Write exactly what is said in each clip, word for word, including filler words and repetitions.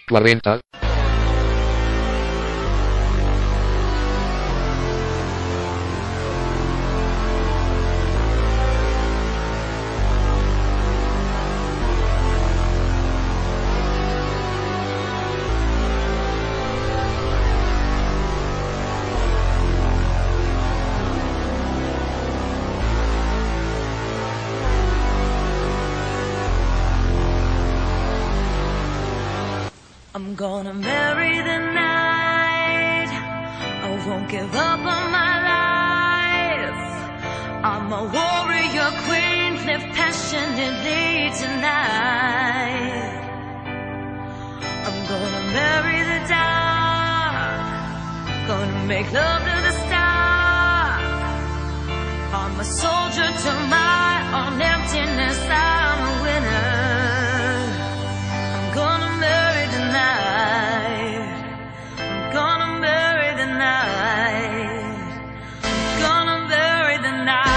cuarenta. I'm gonna marry the night. I won't give up on my life. I'm a warrior queen, live passionately tonight. I'm gonna marry the dark, gonna make love to the stars. I'm a soldier to my own emptiness, I'm a winner. I'm gonna marry the night. I'm gonna marry the night. I'm gonna marry the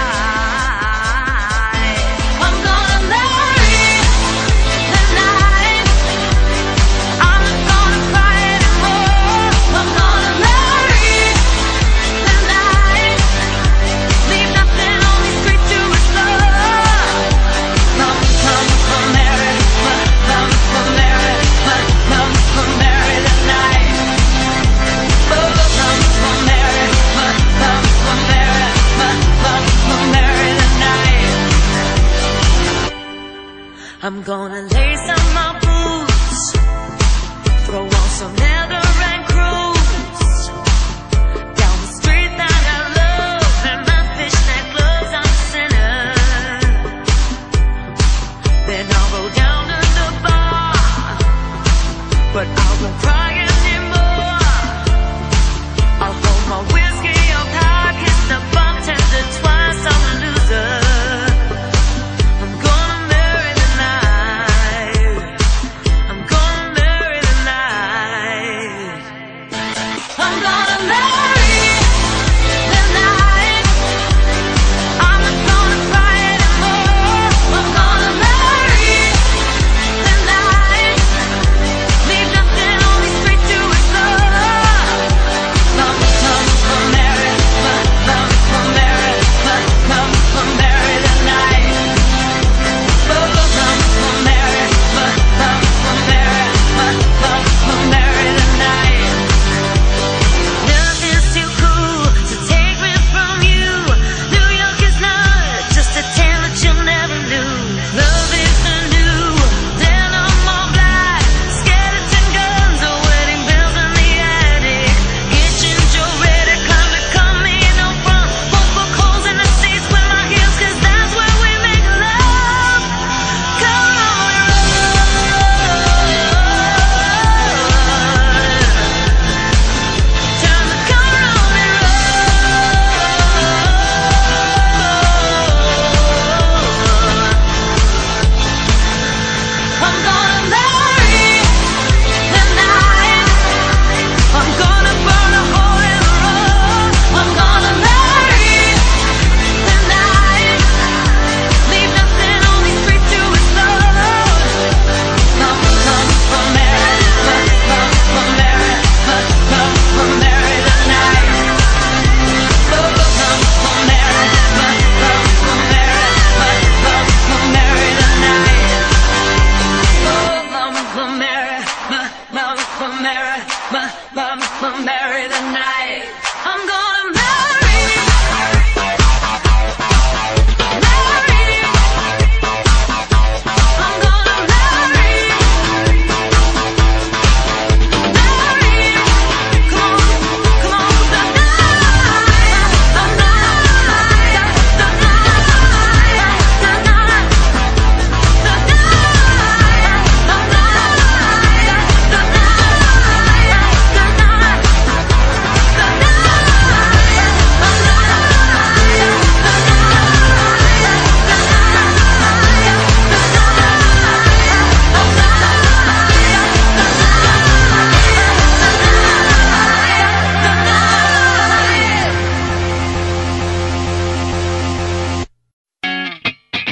night. I'm gonna marry the night. I'm not gonna cry anymore. I'm gonna marry the night. Leave nothing on these streets to explore. Come, come, come, marry, come, come, come, marry, come, come, come, marry the night. Oh, come, come, marry, come, come, come, marry, come, come, come, marry the night. I'm gonna lace up my boots, throw on some leather and cruise down the street that I love, in my fishnet gloves, I'm a sinner. Then I'll go down to the bar, but I won't cry anymore. I'll hold my whiskey up high, kiss the bartender twice, I'm a loser. I'm gonna marry the night. I'm gonna marry the night. I'm gonna marry the night. I'm not gonna cry anymore. I'm gonna marry the night. Leave nothing on these streets to explore. Come, come, come, marry, come, come, come, marry, come, come, come, marry the night. Oh, come, come, marry, come, come, come, marry, come, come, come, marry the night. Nothing's too cool to take me from you. New York is not just a town that you'll never lose. Love is the new denim all black, skeleton guns or wedding bells in the attic. Kitchen Joe ready, come to come in on front. Won't poke holes in the seats with my heels, 'cause that's where we make love. Come on, time to come on and I'm gonna marry the night. I'm gonna burn a hole in the road. I'm gonna marry the night. Leave nothing on these streets to explore. Come, come, come, marry, come, come, come, marry, come, come, come, marry the night. Oh, come, come, marry, come, come, come, marry, come, come, come, marry the night. Oh, mama, come marry, ma, mama, come marry, ma, mama, come marry the night. I'm gonna marry, marry. I'm gonna marry, marry. Come on, come on, the night, the night, the night, the night, the night, the night, the night, the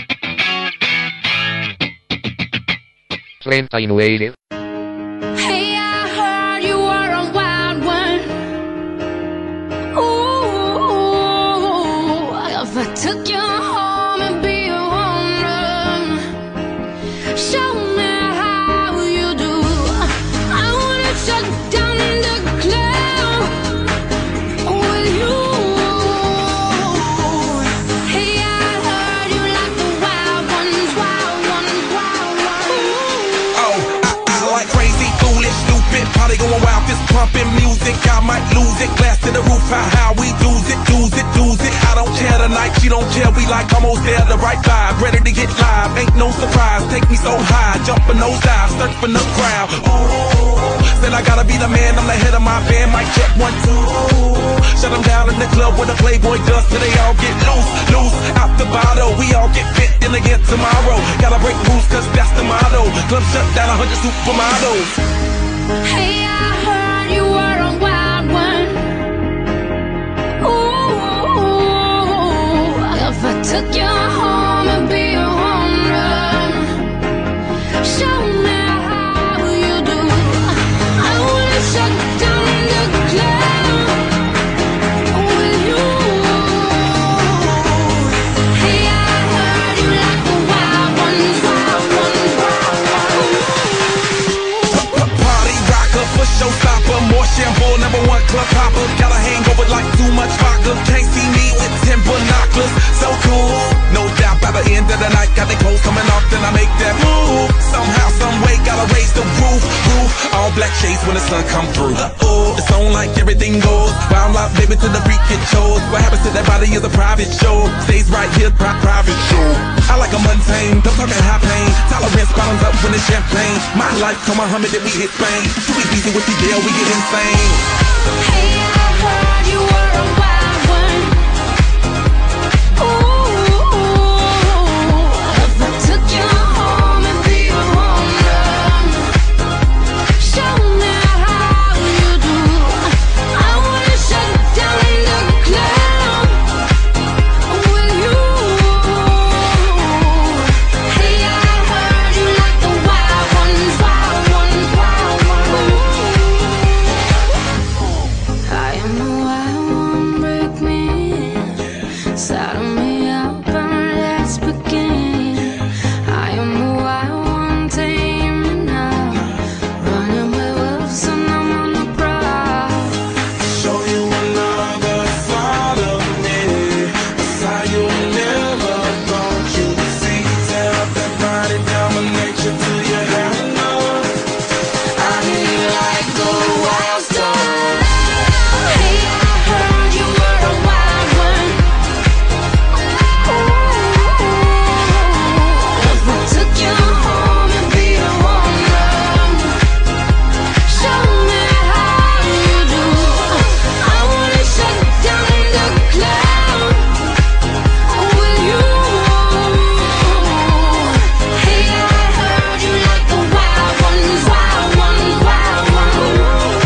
treinta y nueve. Hey, up in music, I might lose it. Glass to the roof, how, how we lose it, lose it, lose it. I don't care tonight, she don't care, we like almost there, the right vibe. Ready to get live, ain't no surprise. Take me so high, jumping those dives, surfing the crowd. Ooh, said I gotta be the man, I'm the head of my band. Mic check one, two. Shut them down in the club with a Playboy does till they all get loose, loose. Out the bottle, we all get fit in again tomorrow. Gotta break rules, cause that's the motto. Club shut down, a hundred supermodels. Hey, I heard you were a wild one. Ooh, if I took you home, it'd be a home run. Show me how you do. I wanna shut down the club with you. Hey, I heard you like the wild ones, wild ones, wild ones. Party rocker, for showstopper, more shampoo, number one club popper. Got a hangover like too much vodka. Can't see me with ten binoculars. So cool, no doubt by the end of the night, got the clothes coming off, then I make that move. Somehow, some way, gotta raise the roof, roof. All black shades when the sun come through. Uh-oh, it's on like everything goes. Wild out, baby, to the freak it shows. What happens to that body is a private show. Stays right here, pri private show. I like a mundane, don't talk at high pain. Tolerance bottoms up when it's champagne. My life, come on, Muhammad, then we hit Spain. Too easy with the deal, we get insane. Hey, I heard you were a wild one. Ooh, if I took you home, it'd be a home run. Show me how you do. I wanna shut down the club with you. Hey, I heard you like the wild ones, wild ones, wild ones. I am the wild one, break me in. Saddle me up and let's begin. I am the wild one, tame me now. Running with wolves and I'm on the prowl. Show you another side of me, a side you never thought you'd see. Tear up that body, domination till you have enough. I need you like the wild star. Hey, I heard you were a wild one. Ooh, if I took you home, it'd be a home run. Show me how you do. I wanna shut down the club with you. Hey, I heard you like the wild ones, wild ones, wild ones.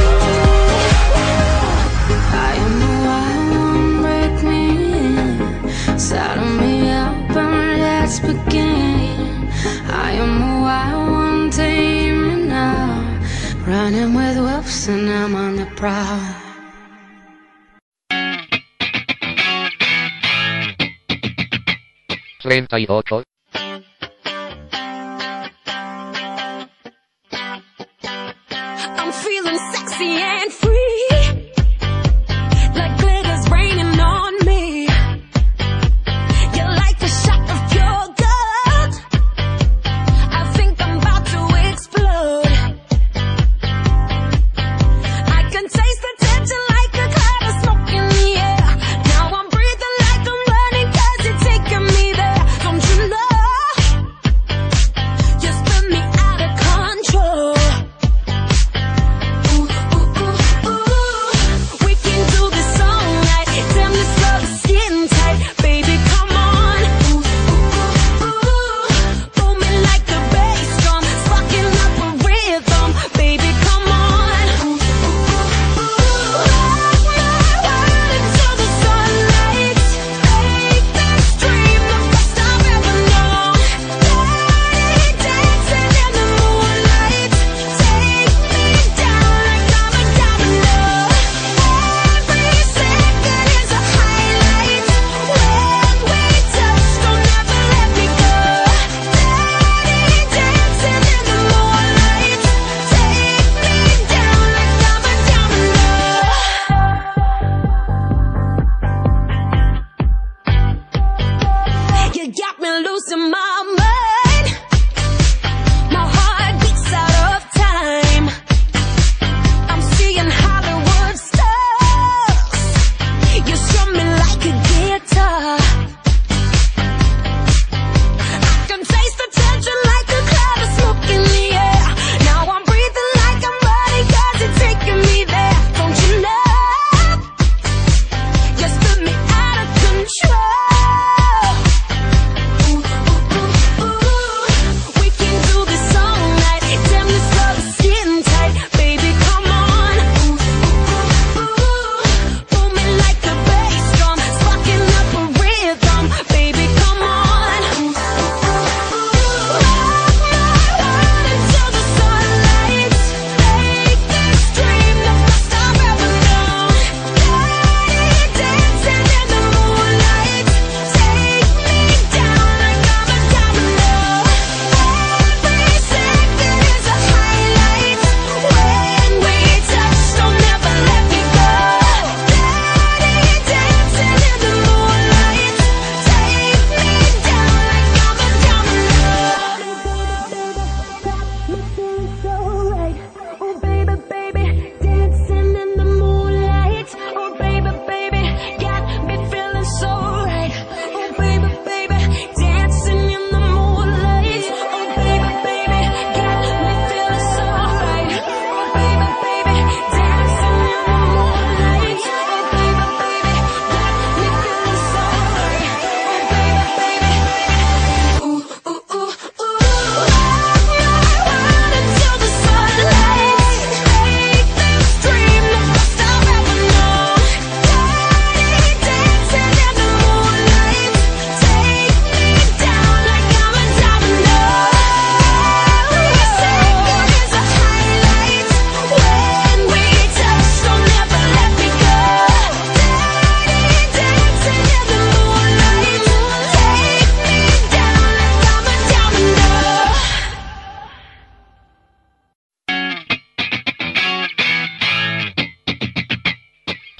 I am the wild one, break me in. Saddle me up and let's begin. I am the wild one, tame me now. Running with wolves and I'm on the prowl. treinta y ocho. I'm feeling sexy and free, like glitter's raining on me. You're like a shot of pure gold. I think I'm about to explode. I can taste the tension like a cloud of smoke in the air. Now I'm breathing like I'm running 'cause you're taking me there. Don't you know? You spin me out of control. Ooh, ooh, ooh.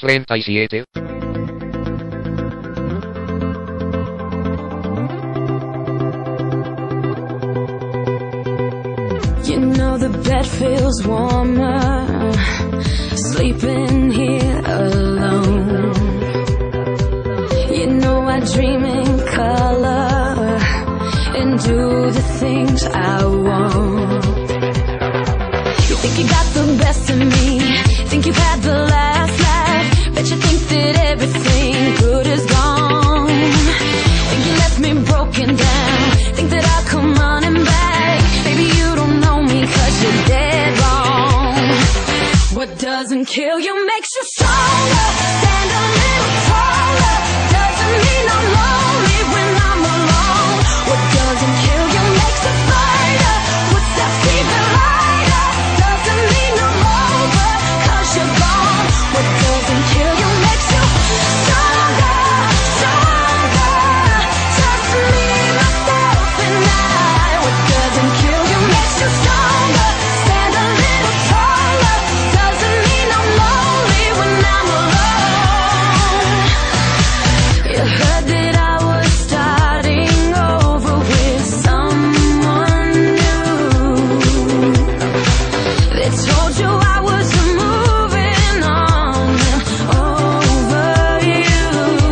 treinta y siete. You know the bed feels warmer, sleeping here alone. You know I dream in color and do the things I want. You think you got the best of me, think you've had the last laugh, bet you think that everything good is gone. Think you left me broken down, think that I'll come running back. Baby, you don't know me 'cause you're dead wrong. What doesn't kill you makes you stronger. Stand a little taller. Doesn't mean I'm lonely when I'm alone. What doesn't kill you makes a fighter. Footsteps even lighter. Doesn't mean I'm over 'cause you're gone. What doesn't kill you makes you stronger, stronger. Just me, myself, and I. What doesn't kill you makes you stronger. Stand a little taller. Doesn't mean I'm lonely when I'm alone. You heard that I was starting over with someone new. They told you I was moving on and over you.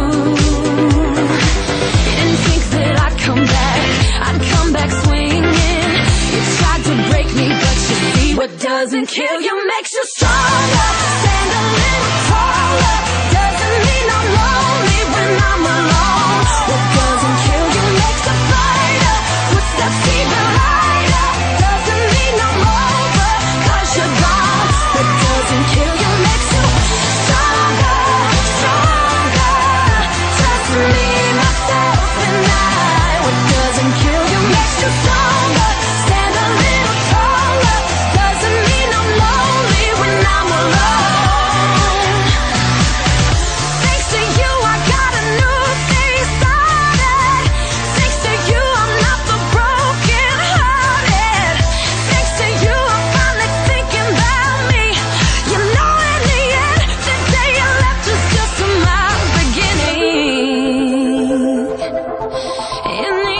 You didn't think that I'd come back, I'd come back swinging. You tried to break me, but you see what doesn't kill you makes you stronger. Stand a little taller. Doesn't mean I'm lonely when I'm alone. What doesn't kill you makes a fighter. Footsteps even lighter. Doesn't mean I'm over 'cause you're gone. What doesn't kill you makes you stronger, stronger. Just me, myself, and I. What doesn't kill you makes you stronger. Stand a little taller. Doesn't mean I'm lonely when I'm alone. Thanks to you, I got a new thing started. Thanks to you, I'm not the broken hearted. Thanks to you, I'm finally thinking about me. You know, in the end, the day you left was just my beginning. In the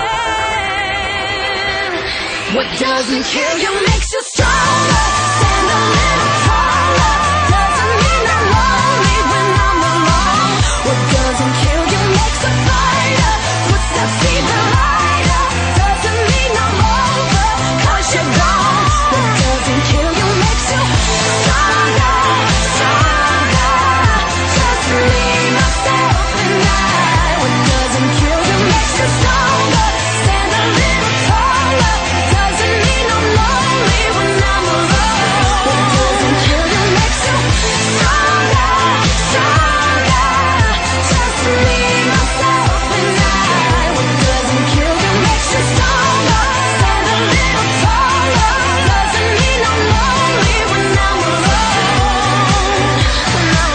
end, what doesn't kill you makes you stronger. Stand a little taller. Doesn't mean I'm lonely when I'm alone. What doesn't kill you makes a fighter. Footsteps even lighter. Doesn't mean I'm over 'cause you're gone. What doesn't kill you makes you stronger, stronger. Just me, myself, and I. What doesn't kill you makes you stronger. Stand a little taller. Doesn't mean I'm lonely when I'm alone. What doesn't kill you makes you stronger, stronger. Just me, myself, and I. What doesn't kill you makes you stronger. Stand a little taller. Doesn't mean I'm lonely when I'm alone. When I'm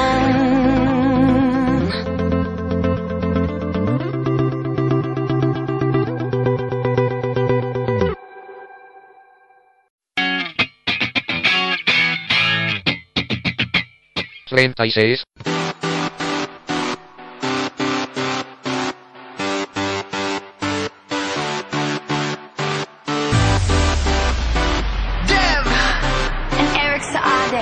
alone. treinta y seis. Dev and Eric Saade.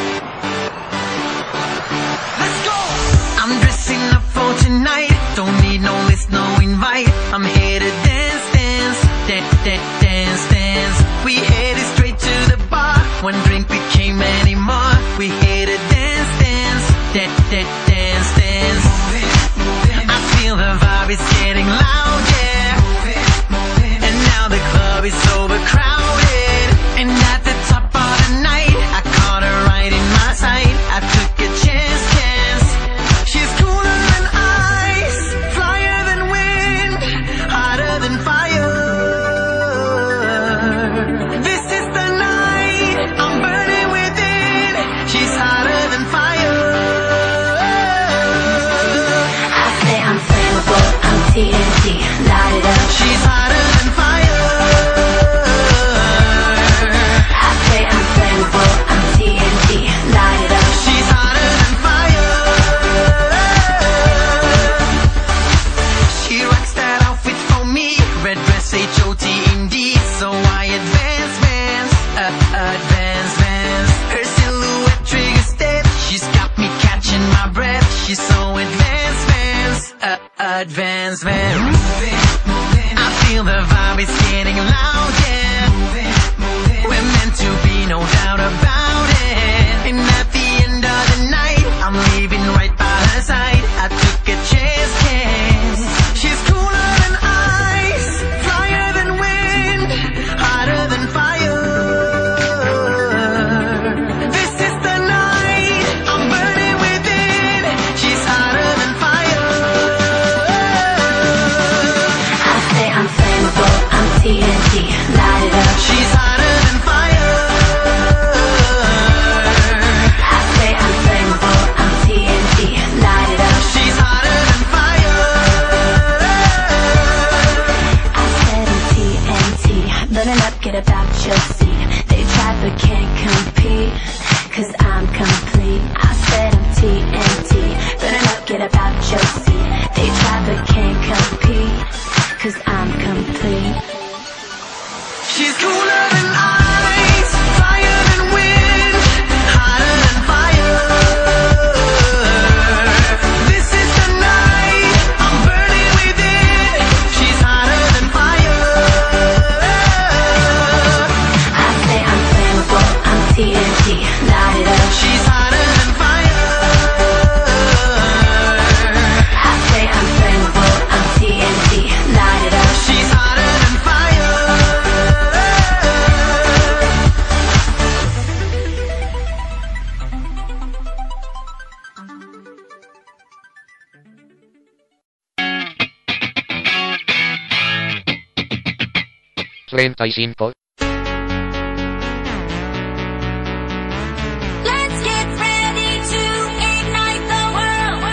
Let's go. I'm dressing up for tonight. Don't need no list, no invite. I'm here to dance, dance, dance, dance, dance, dance. We headed straight to the bar. One drink became many more. We here to dance, dance, dance, dance, dance, dance. I feel the vibe is getting loud, yeah. And now the club is overcrowded. And at the top of the night, I caught her right in my sight. I took a chance, chance. She's cooler than ice, flyer than wind, hotter than fire. This is the night, I'm burning within. She's hotter than fire. I say I'm flammable, I'm T N T. dance, man. I feel the vibe is getting loud, yeah. We're meant to be, no doubt about it. And at the end of the night, I'm leaving right by her side. I took a chance, chance. She's cooler than ice, flyer than wind, hotter than fire. This is the night, I'm burning within. She's hotter than fire. I say I'm flammable, I'm T N T, light it up. She's hotter than fire. I say I'm flammable, I'm T N T, light it up. She's hotter than fire. I said I'm T N T, burning up, get about your seat. They try but can't compete, cause I'm complete. I said I'm T N T, burning up, get about your seat. They try but can't compete, cause I'm complete. She's cooler than ice, flyer than wind, hotter than fire. This is the night, I'm burning within. She's hotter than fire. I say I'm flammable, I'm T N T, light it up. She's hotter than fire. I say I'm flammable, I'm T N T, light it up. She's hotter than fire. treinta y cinco. Let's get ready to ignite the world.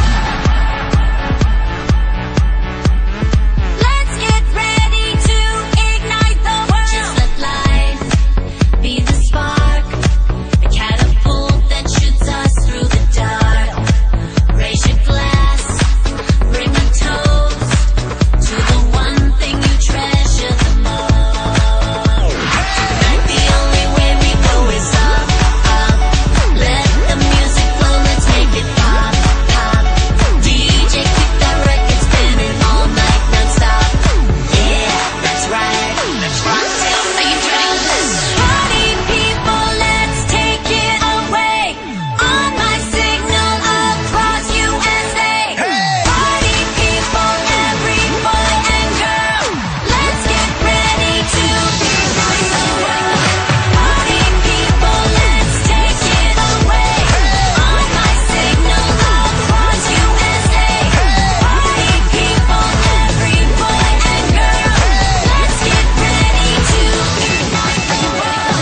Let's get ready to ignite the world. Just let light be the spark, a catapult that shoots us through the dark. Raise your glass, bring a toast to the one thing you treasure the most. Tonight the only way we go is up, up. Let the music flow, let's make it pop, pop. D J, keep that record spinning all night non-stop. Yeah, that's right, let's rock till are you ready for this? Party people, let's take it away. On my signal across U S A. Party people, every boy and girl, let's get ready to ignite the world. Party people, let's take it away. On my signal across U S A. Party people, every boy and girl, let's get ready to ignite the world.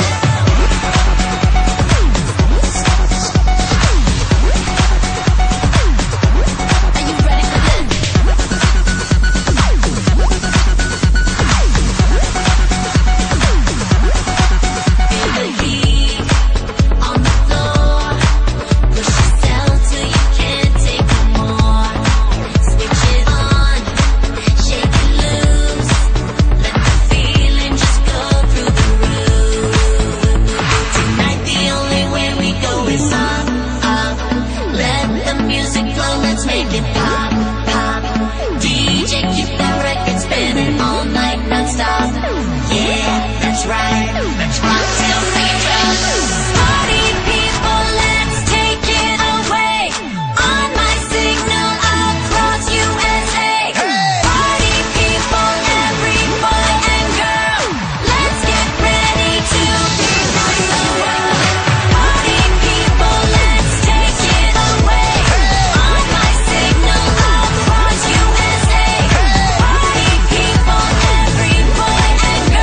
Are you ready for this? Feel the heat on the floor. Push yourself till you can't take no more. Switch it on, shake it loose. Let the feeling just go through the roof. Tonight the only way we go is up, up. Let the music flow, let's make it pop, pop. D J, keep that record spinning all night non-stop. Yeah, that's right, let's rock till we drop. Party people, let's take it away. On my signal across U S A. Party people, every boy and girl, let's get ready to ignite the world. Party people, let's take it away. On my signal across U S A. Party people, every boy and girl.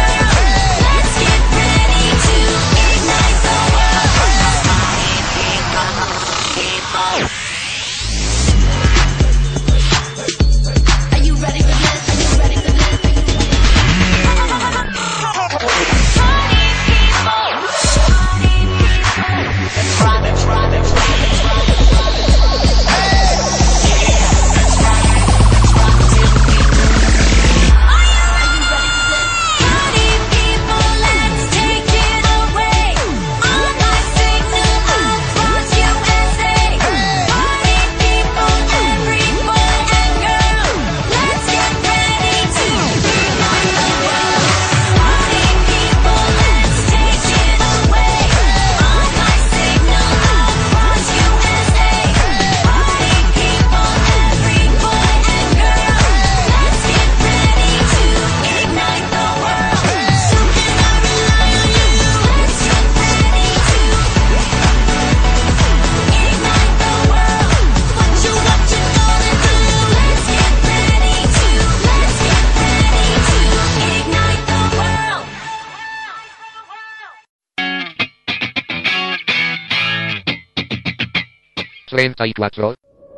treinta y cuatro.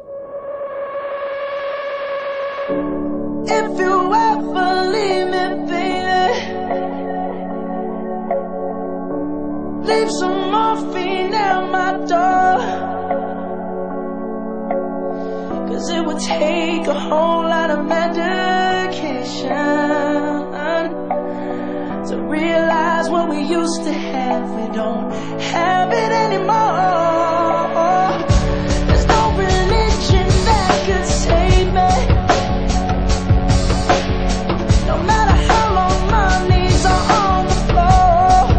If you ever leave me, baby, leave some morphine at my door. Cause it would take a whole lot of medication to realize what we used to have. We don't have it anymore. There's no religion that could save me. No matter how long my knees are on the floor.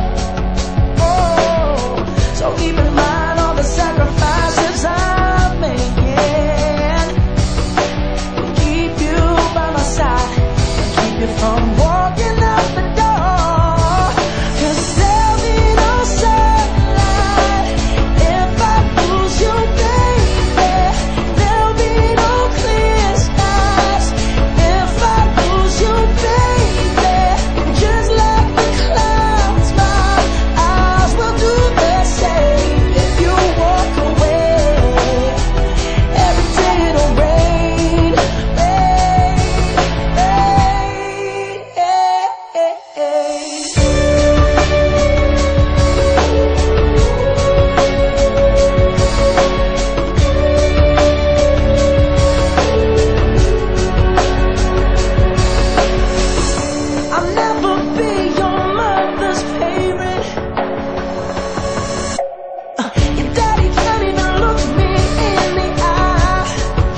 Oh, so keep in mind all the sacrifices I'm making to keep you by my side and keep you from walking out the door. Cause there'll be no sunlight if I lose you, baby. There'll be no clear skies if I lose you, baby. Just like the clouds, my eyes will do the same. If you walk away, every day it'll rain, rain, rain. I'll never be your mother's favorite. Uh, Your daddy can't even look me in the eye.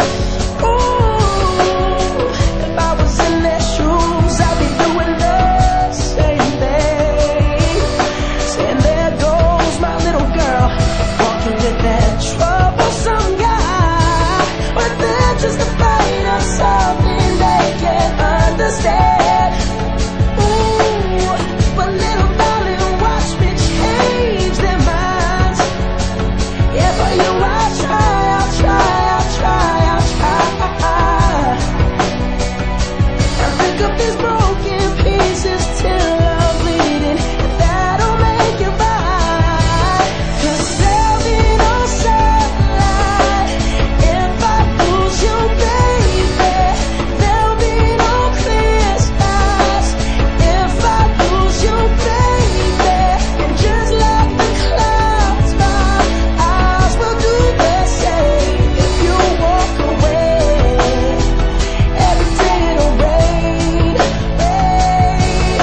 Ooh, if I was in their shoes, I'd be doing the same thing. Saying there goes my little girl, walking with that troublesome guy. But they're just afraid of something they can't understand. Ooh, but little darling, watch me change their minds. Yeah, for you I'll try, I'll try, I'll try, I'll try. And pick up these broken pieces till I'm bleeding, and that'll make it right. Cause there'll be no sunlight if I lose you, baby. There'll be no clear skies if I lose you, baby. And just like the clouds, my eyes will do the same. If you walk away, every day it'll rain, rain,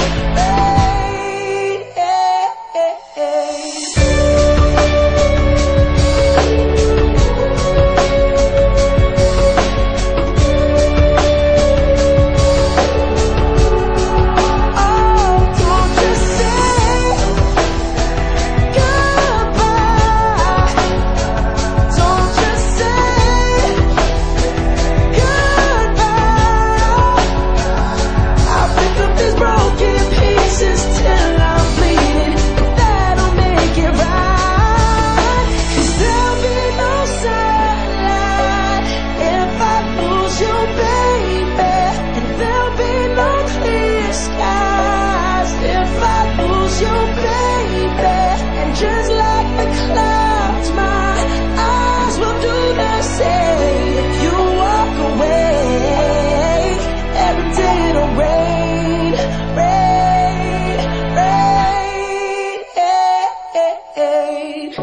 Oh, don't just say goodbye. Don't just say goodbye. I'll pick up these broken pieces till I'm bleeding, and that'll make it right. Cause there'll be no sunlight if I lose you, baby. And there'll be no clear skies if I lose you, baby. And just like the clouds, my eyes will do the same. If you walk away, every day it'll rain, rain, rain, rain.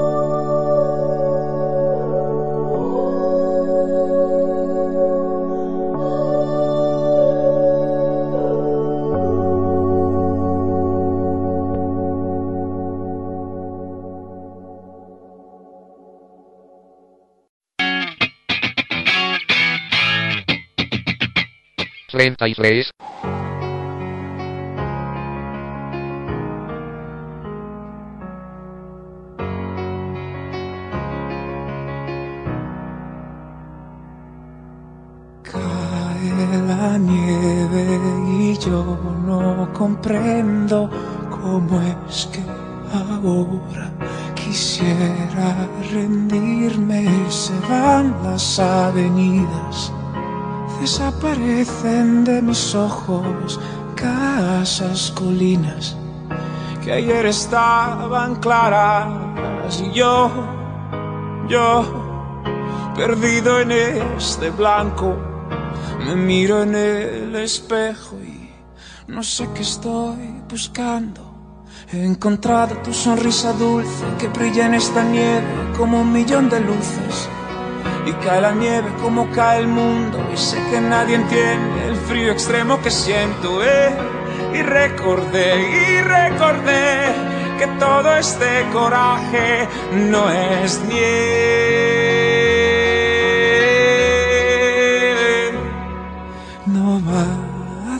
treinta y tres. Cae la nieve y yo no comprendo cómo es que ahora quisiera rendirme. Se van las avenidas, desaparecen de mis ojos casas, colinas que ayer estaban claras y yo Yo, perdido en este blanco, me miro en el espejo y no sé qué estoy buscando. He encontrado tu sonrisa dulce que brilla en esta nieve como un millón de luces. Y cae la nieve como cae el mundo y sé que nadie entiende el frío extremo que siento, eh. Y recordé, y recordé que todo este coraje no es nieve. No va a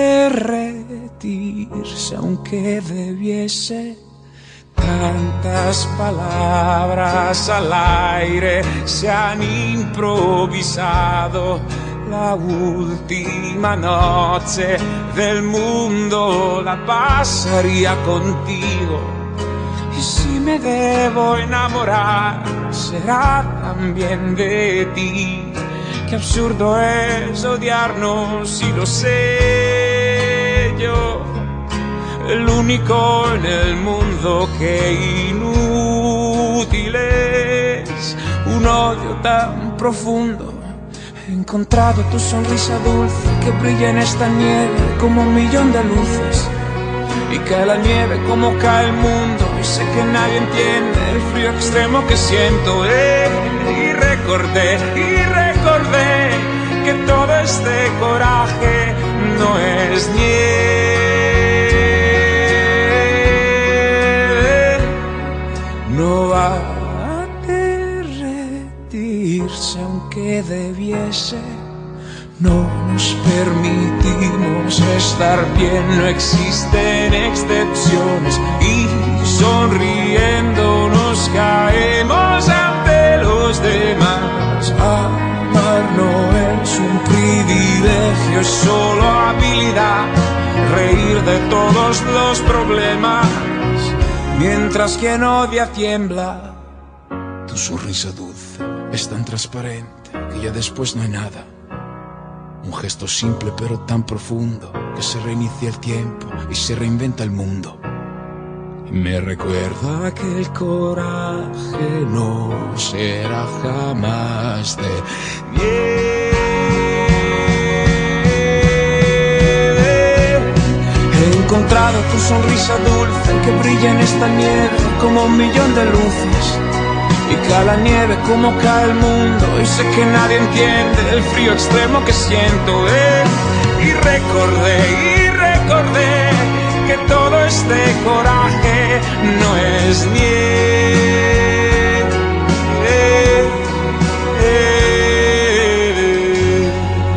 derretirse aunque debiese. Tantas palabras al aire se han improvisado. La última noche del mundo la pasaría contigo. Y si me debo enamorar, será también de ti. Qué absurdo es odiarnos y lo sé yo. El único en el mundo que inútil es un odio tan profundo. He encontrado tu sonrisa dulce que brilla en esta nieve como un millón de luces. Y cae la nieve como cae el mundo y sé que nadie entiende el frío extremo que siento, eh. Y recordé, y recordé que todo este coraje no es nieve. No va a derretirse aunque debiese. No nos permitimos estar bien, no existen excepciones. Y sonriendo nos caemos ante los demás. Amar no es un privilegio, es solo habilidad. Reír de todos los problemas mientras quien odia tiembla. Tu sonrisa dulce es tan transparente que ya después no hay nada. Un gesto simple pero tan profundo que se reinicia el tiempo y se reinventa el mundo. Y me recuerda que el coraje no será jamás de nieve. He encontrado tu sonrisa dulce que brilla en esta nieve como un millón de luces. Y cae la nieve como cae el mundo y sé que nadie entiende el frío extremo que siento, eh. Y recordé, y recordé que todo este coraje no es nieve, eh, eh.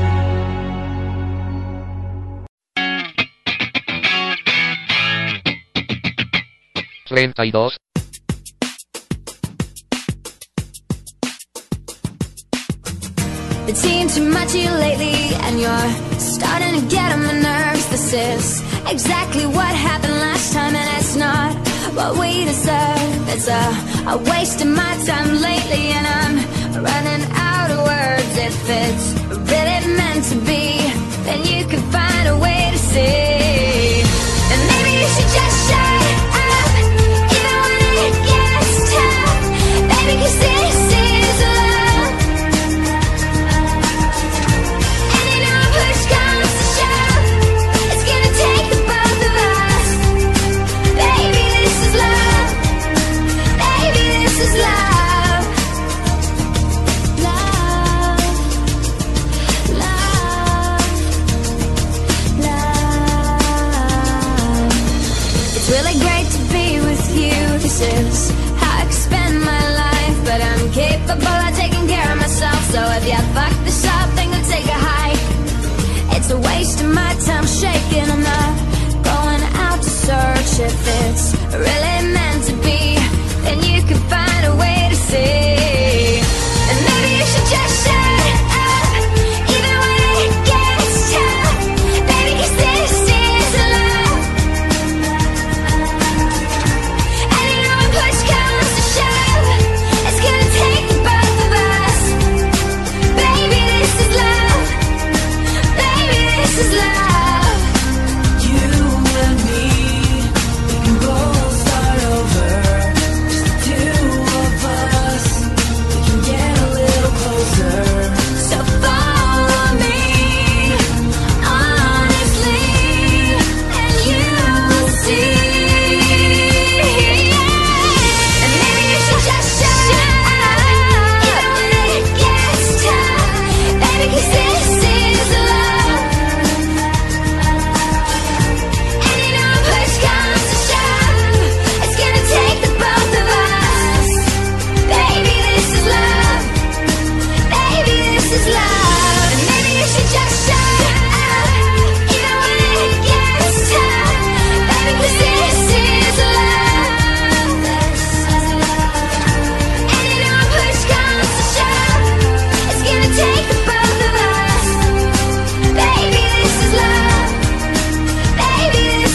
treinta y dos. Been seeing too much of you lately, and you're starting to get on my nerves. This is exactly what happened last time, and it's not what we deserve. It's a, a waste of my time lately, and I'm running out of words. If it's really meant to be, then you could find a way to see. And maybe you should just shut up, even when it gets tough. Baby, 'cause this is love. Really great to be with you. This is how I could spend my life, but I'm capable of taking care of myself. So if you fuck this up, then go take a hike. It's a waste of my time shaking. I'm not going out to search. If it's really meant to be, then you can find a way to see. And maybe you should just shut up, even when it gets tough. Baby, 'cause this is love. Push comes to shove, it's gonna take the both of us. Baby, this is love. Baby, this is love.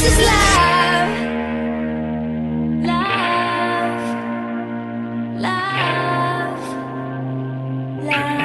is love. Love. Love. Love.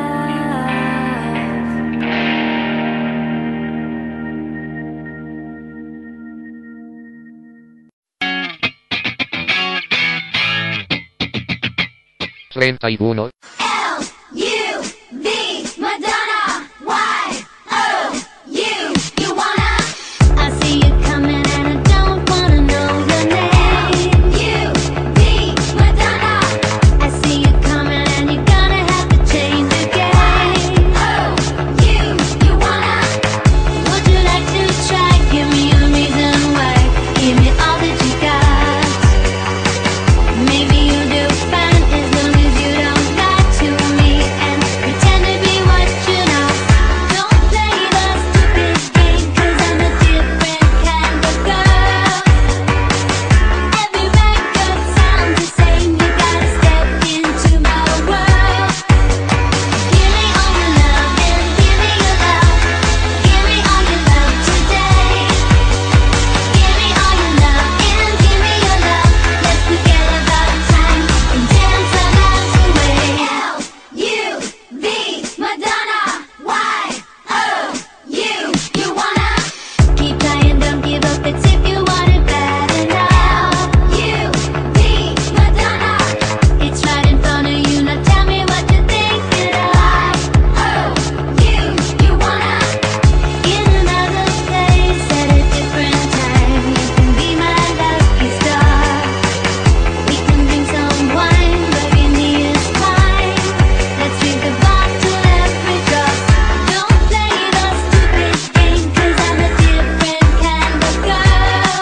treinta y uno. L U V Madonna. Y O U. You wanna? I see you coming and I don't wanna know your name. L U V Madonna. I see you coming and you're gonna have to change the game. Y O U. You wanna? Would you like to try? Give me a reason why. Give me all that you got. Maybe you do fine as long as you don't lie to me and pretend to be what you know. Don't play the stupid game, 'cause I'm a different kind of girl. Every record sounds the same, you gotta step into my world. Give me all your love and give me your love. Give me all your love today. Give me all your love and give me your love. Let's forget about time and dance our lives away. L U V Madonna. Y O U. You wanna? Keep trying, don't give up. It's if you want it bad enough. U V Madonna. It's right in front of you. Now tell me what you're thinking of. Y O U. You wanna? In another place at a different time. You can be my lucky star. We can drink some wine, but in the is fine. Let's drink the bottle every drop. Don't play the stupid game, 'cause I'm a different kind of girl.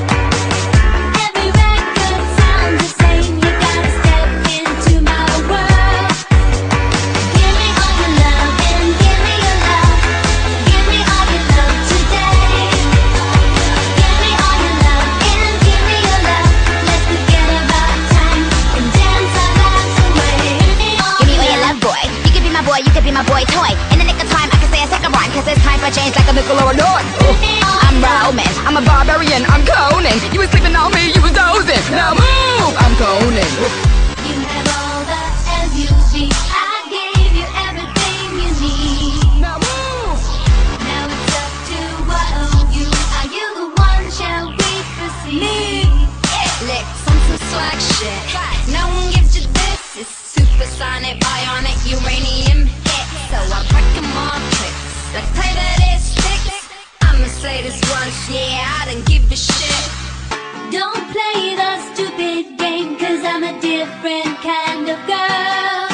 Every record sounds the same, you gotta step into my world. Give me all your love and give me your love. Give me all your love today. Give me all your love and give me your love. Let's forget about time and dance our lives away. Give me all your love, boy. You can be my boy, you can be my boy toy. In the nick of time, I can say a second rhyme, 'cause it's time for change like a nickel or a dime. I'm Roman, I'm a barbarian, I'm Conan. You was sleeping on me, you was dozing. Now move, I'm Conan. You have all the L U V. I gave you everything you need. Now move. Now it's up to Y O U. Are you the one? Shall we proceed? Lick some some swag shit. No one gives you this. It's supersonic, bionic, uranium hit. So I break 'em all tricks. Like play that it sticks. I'ma say this once, yeah, I don't give a shit. Don't play the stupid game, 'cause I'm a different kind of girl.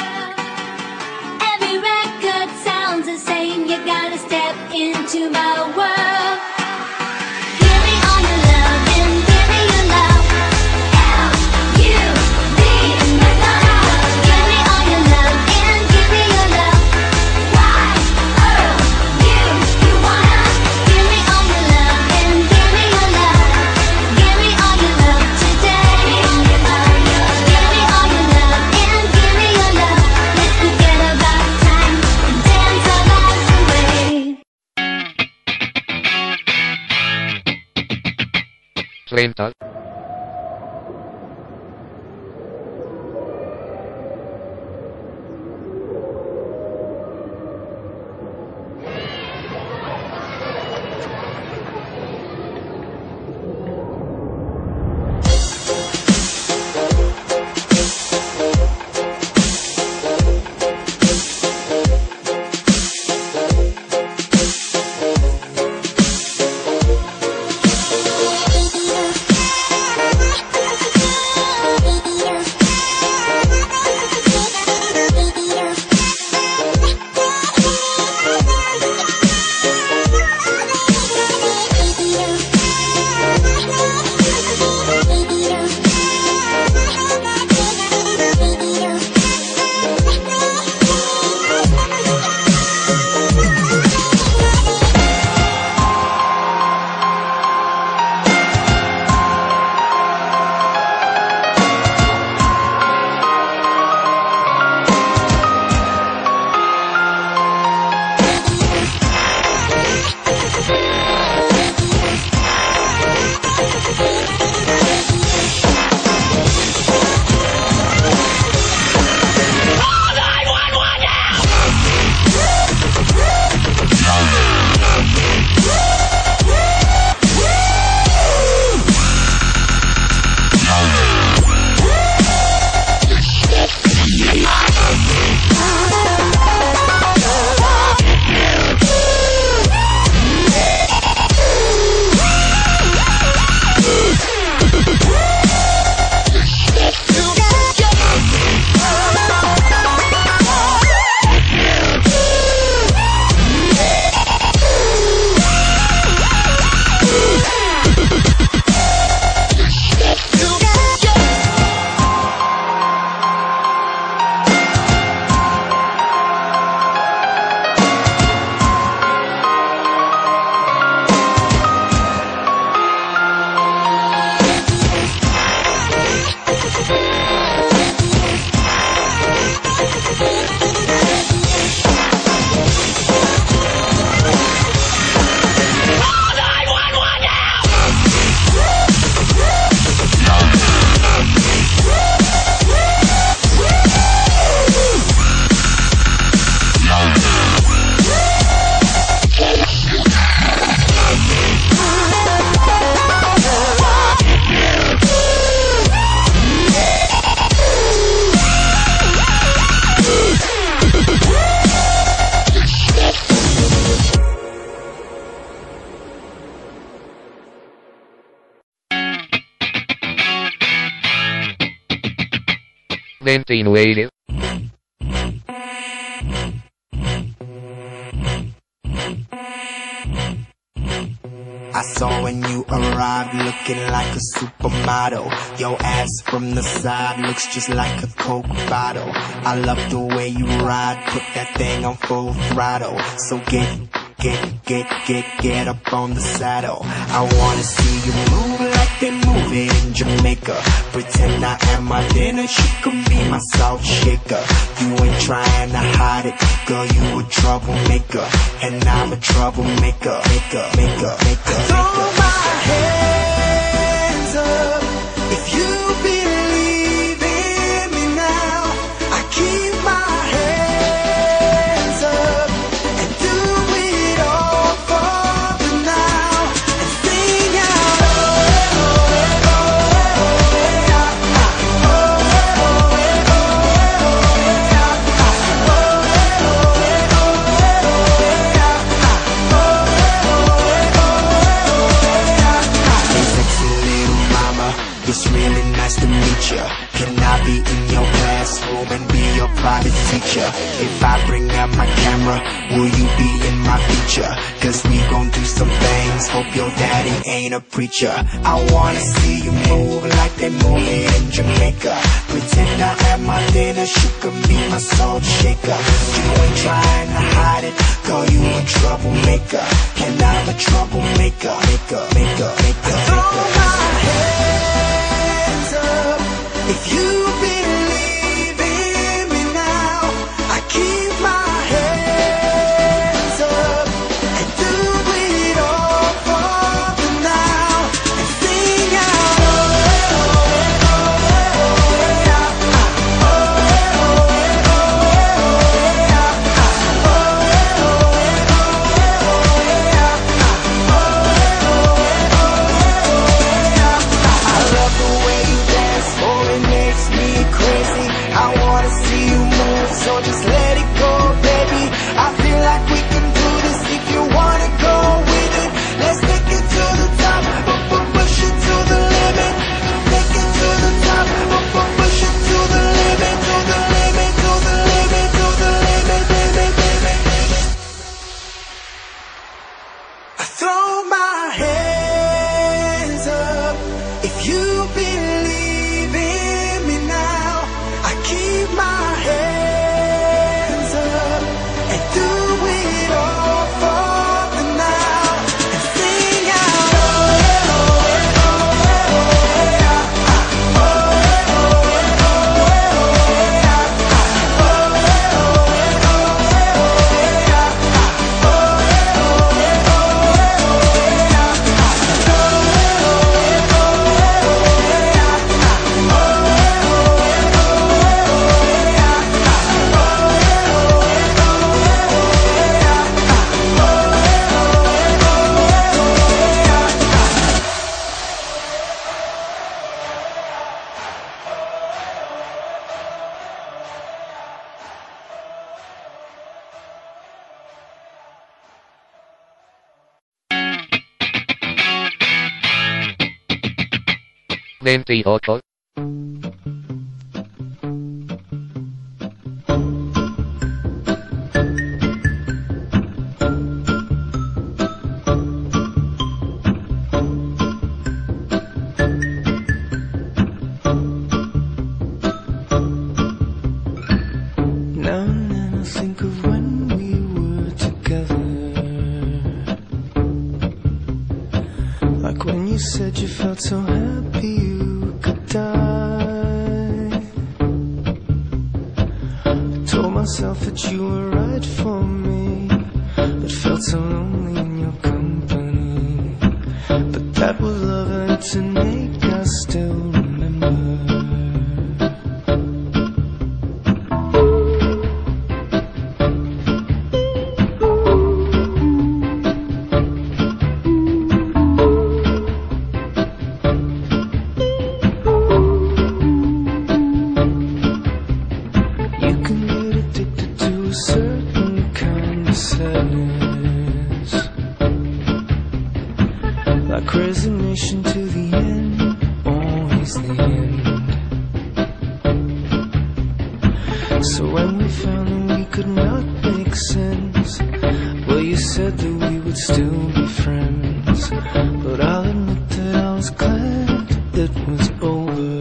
Every record sounds the same, you gotta step into my world. Give me all your love and give me your love. L U V Madonna. Give me all your love and give me your love. Y O U. You wanna? Give me all your love and give me your love. Give me all your love today. Give me all your love. Give me all your love and give me your love. Let's forget about time and dance our lives away. treinta. veintinueve. I saw when you arrived looking like a supermodel. Your ass from the side looks just like a Coke bottle. I love the way you ride, put that thing on full throttle. So get, get, get, get, get up on the saddle. I wanna see you move like they move it in Jamaica. Pretend I am my dinner, she could be my salt shaker. You ain't trying to hide it, girl, you a troublemaker. And I'm a troublemaker, maker, maker, maker. Throw my hands up if you believe in me now. I keep my hands up and do it all for the now. And sing out, oh, oh, oh, oh, oh, oh, oh, it's really nice to meet ya. Can I be in your classroom and be your private teacher? If I bring out my camera, will you be in my feature? Cause we gon' do some things, hope your daddy ain't a preacher. I wanna see you move like they move it in Jamaica. Pretend I am my dinner, she could be my salt shaker. You ain't trying to hide it, girl, you a troublemaker. And I'm a troublemaker, maker, maker, maker. Throw my hands up if you believe in me now. I keep my hands up and do it all for the now. And sing out, oh, oh, oh, oh, oh, oh, I love the way you dance, oh, it makes me crazy. I wanna see you move, so just let it go, baby. I feel like we can do this if you wanna go with it. Let's take it to the top, bu- bu- push it to the limit. Take it to the top, bu- bu- push it to the limit, to the limit, to the limit, to the limit, limit, limit. I throw my hands up if you believe in me now. I keep my hands up and do it all for the now. And sing out, oh, oh, oh, veintiocho. Now and then I think of when we were together, like when you said you felt so happy you could die. I told myself that you were right for me, but felt so lonely in your company. But that was love and to make us still remember. You can get addicted to a certain kind of sadness, like resignation to the end, always the end. So when we found that we could not make sense, well, you said that we would still be friends. But I'll admit that I was glad it was over.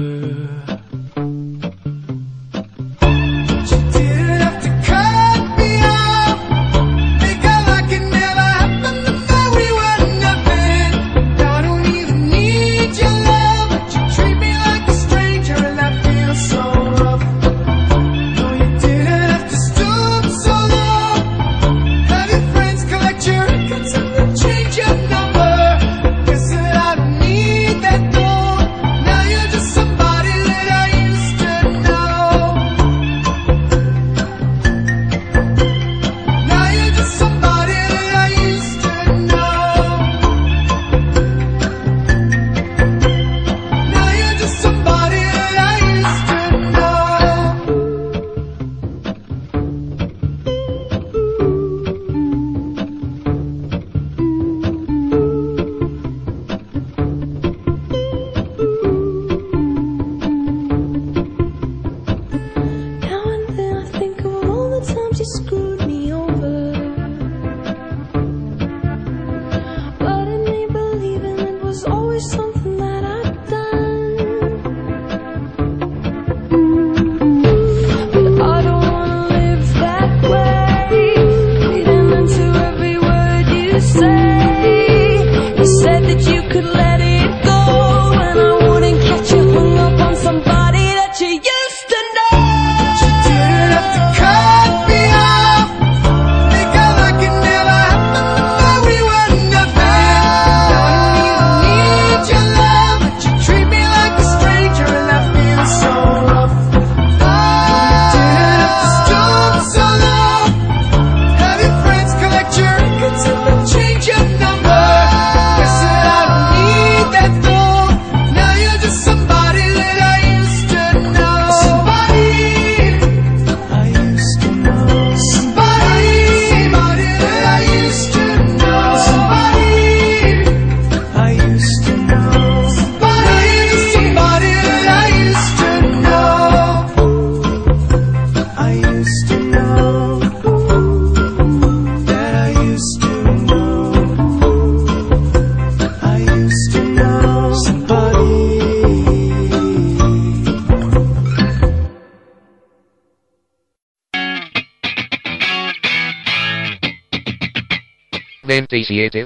veintisiete.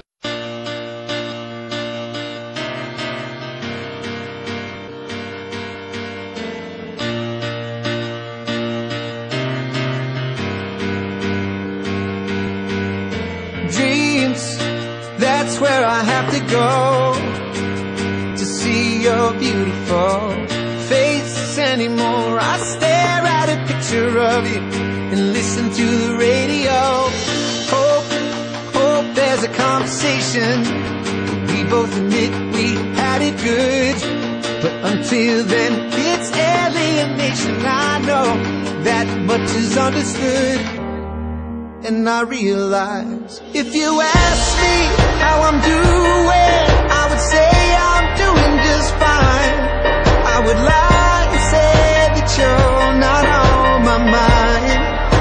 Dreams, that's where I have to go to see your beautiful face anymore. I stare at a picture of you and listen to the radio. Hope, hope there's a conversation. We both admit we had it good, but until then it's alienation. I know that much is understood. And I realize if you ask me how I'm doing, I would say I'm doing just fine. I would lie and say that you're not on my mind.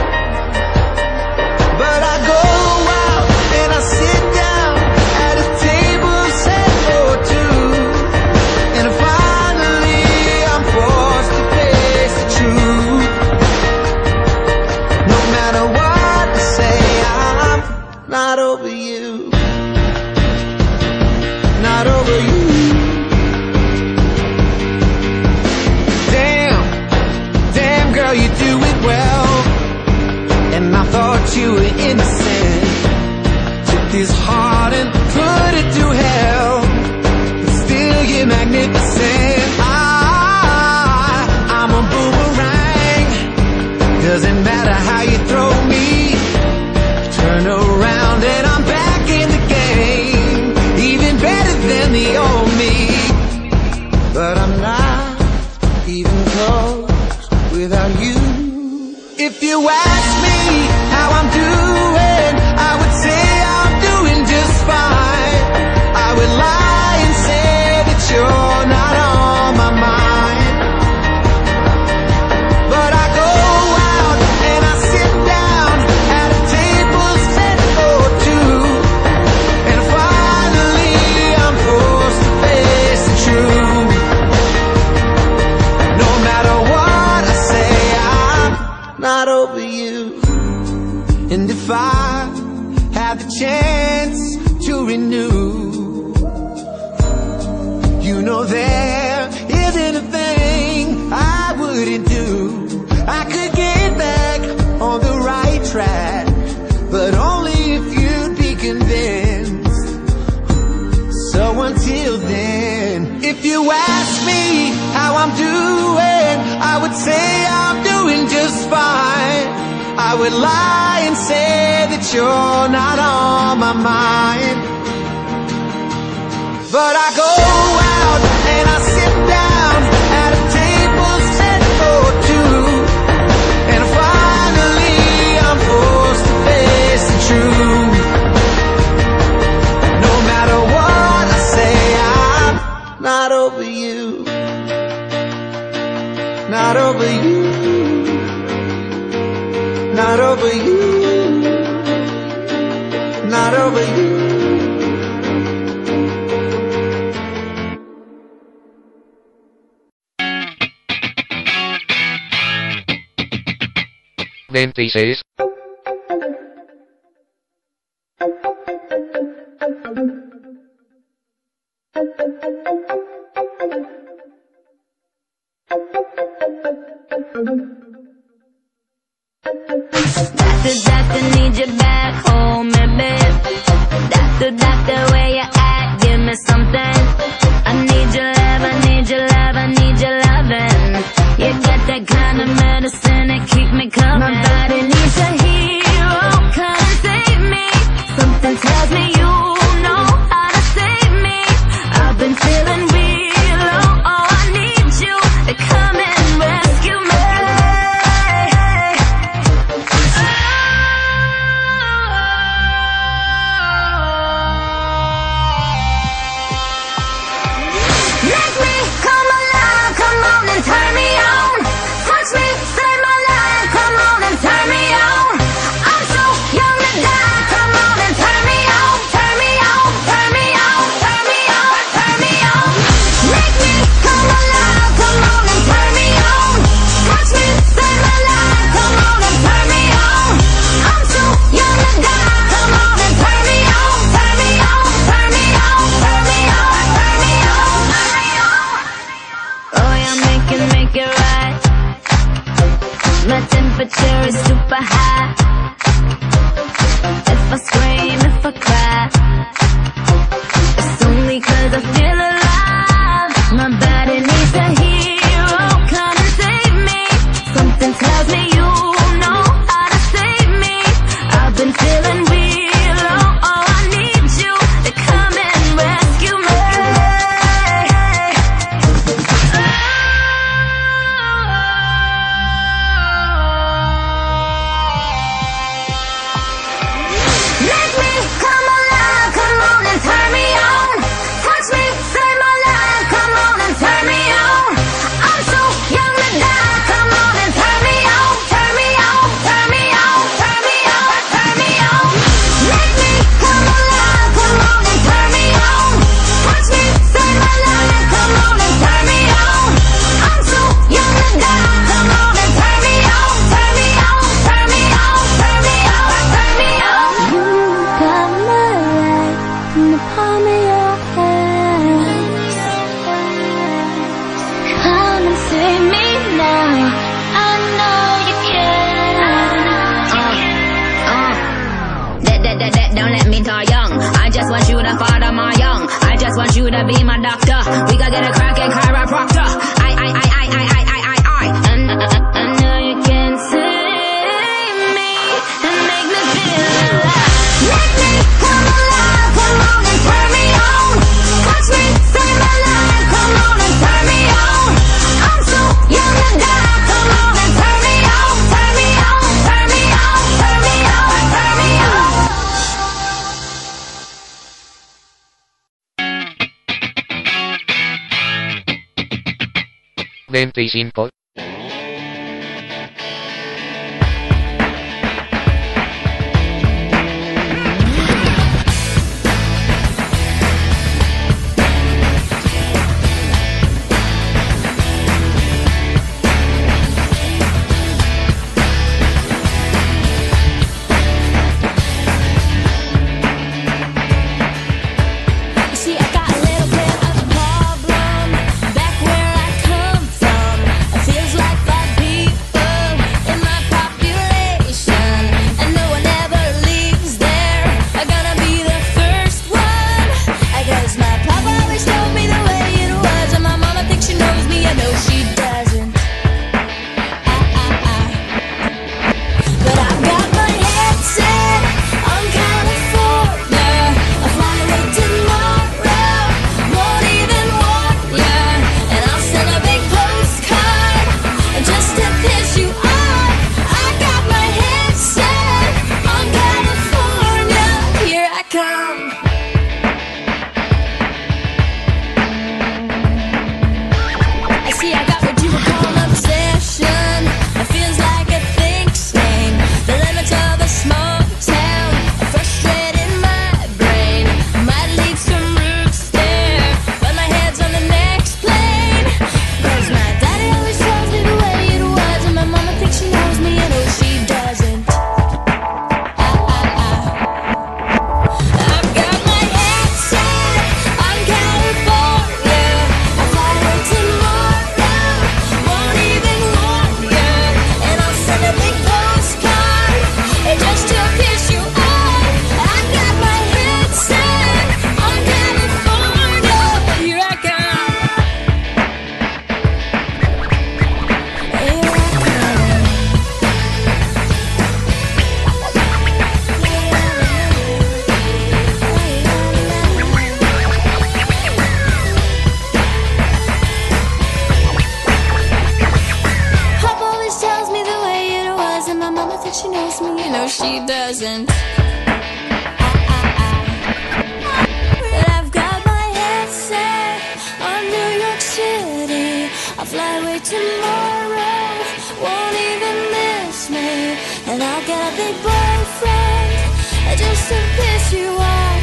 But I go out and I sit down at a table set for two, and finally I'm forced to face the truth. No matter what, not over you, not over you. Damn, damn girl, you do it well. And I thought you were innocent. Took this heart and put it to hell, but still you're magnificent. I, I'm a boomerang. Doesn't matter how you throw me, turn around and I'm back in the game, even better than the old me. But I'm not even close without you. If you ask me how I'm doing, I would say I'm doing just fine. I would lie and say that you're not on my mind. But I go if I had the chance to renew, you know there isn't a thing I wouldn't do. I could get back on the right track, but only if you'd be convinced. So until then, if you ask me how I'm doing, I would say I'm doing just fine. I would lie and say that you're not on my mind. But I go out and I sit down at a table set for two, and finally I'm forced to face the truth. No matter what I say, I'm not over you. Not over you. Not over you. Not over you. veintiséis. Doctor, doctor, need you back home, baby. Doctor, doctor, where you at? Give me something. I need your love, I need your love, I need your loving. You got that kind of medicine that keep me coming. My body needs a hero, come and save me. Something tells me you know how to save me. I've been feeling real low, oh, I need you to come and rescue me. Make me come alive, come on and turn me on. Touch me, save my life, come on and turn me on. I'm so young to die, come on and turn me on. Turn me on, turn me on, turn me on, turn me on. Make me come alive, come on and turn me on. Touch me, save my life, come on and turn me on. I'm so young to die, come on and turn me on. Turn me on, turn me on, turn me on, turn me on, turn me on. Oh, yeah, make it, make it right. My temperature is super high. If I scream, if I cry, it's only 'cause I feel alive. My body needs a hero, come and save me. Something tells me you know how to save me. I've been feeling real low, oh, I need you to come and rescue me. Make me come alive, come on and turn me on. Touch me, save my life, come on and turn me on. I'm so young to die, come on and turn me on. Turn me on, turn me on, turn me on, turn me on. Make me come alive, come on and turn me on. Touch me, save my life, come on and turn me on. I'm so young to die, come on and turn me on. Turn me on, turn me on, turn me on, turn me on. You got my life in the palm of your hands. Come and save me now. I know you can. Uh, uh. That, that, that, that, don't let me die young. I just want you to father my young. I just want you to be my doctor. We gotta get a cracking chiropractor. I, I, I, I, I, I, I, I, I. And, uh, I know you can save me and make me feel alive. Make me come alive, come on and turn me on. Touch me, save my life, come on and turn me on. I'm so young to die, come on and turn me on. Turn me on, turn me on, turn me on, turn me on. veinticinco. no, she doesn't. But I've got my head set on New York City. I'll fly away tomorrow, won't even miss me. And I'll get a big boyfriend just to piss you off.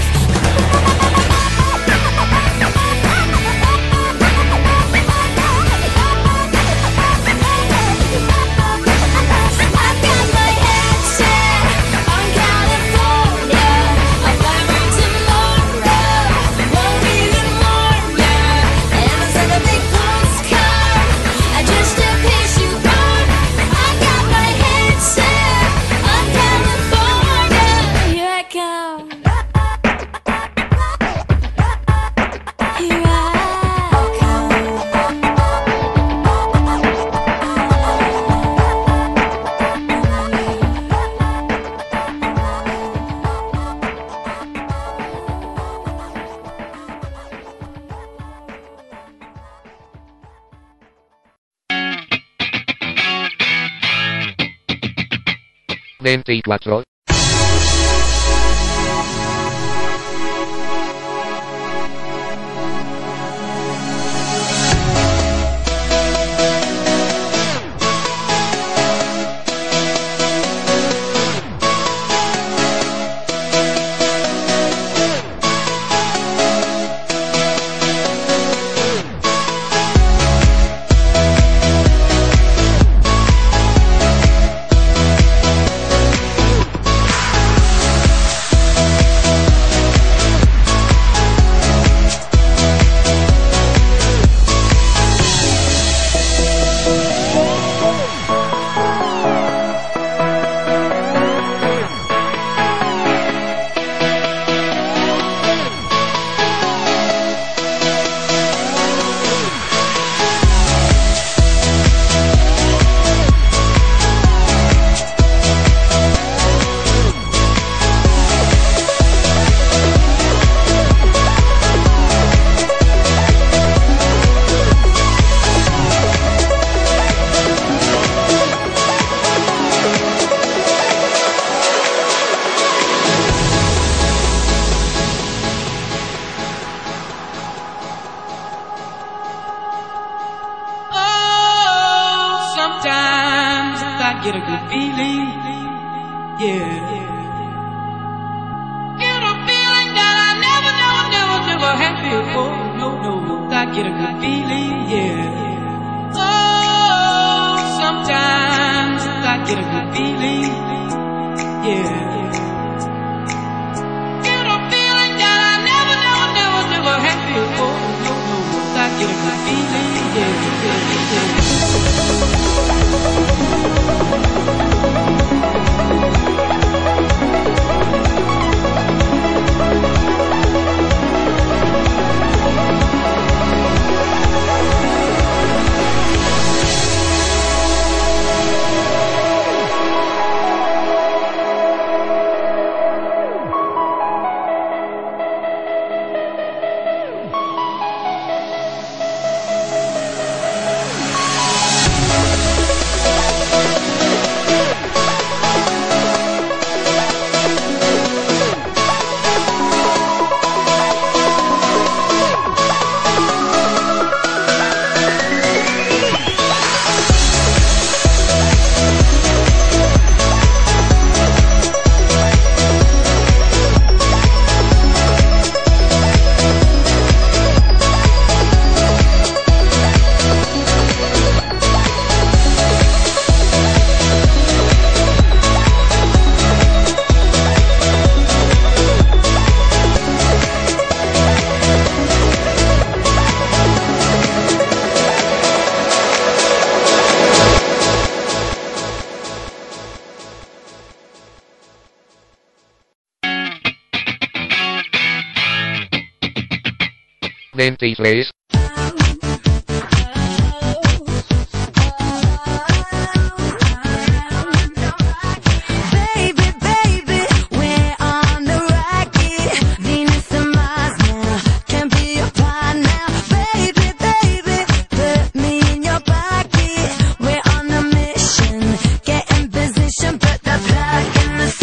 veinticuatro. Get a good feeling, yeah. Get a feeling that I never, never, never, never had before. No, no, I get a good feeling, yeah. Oh, sometimes I get a good feeling, yeah. Get a feeling that I never, never, never, never had before. No, no, I get a good feeling, yeah, yeah, yeah. veintitrés. In the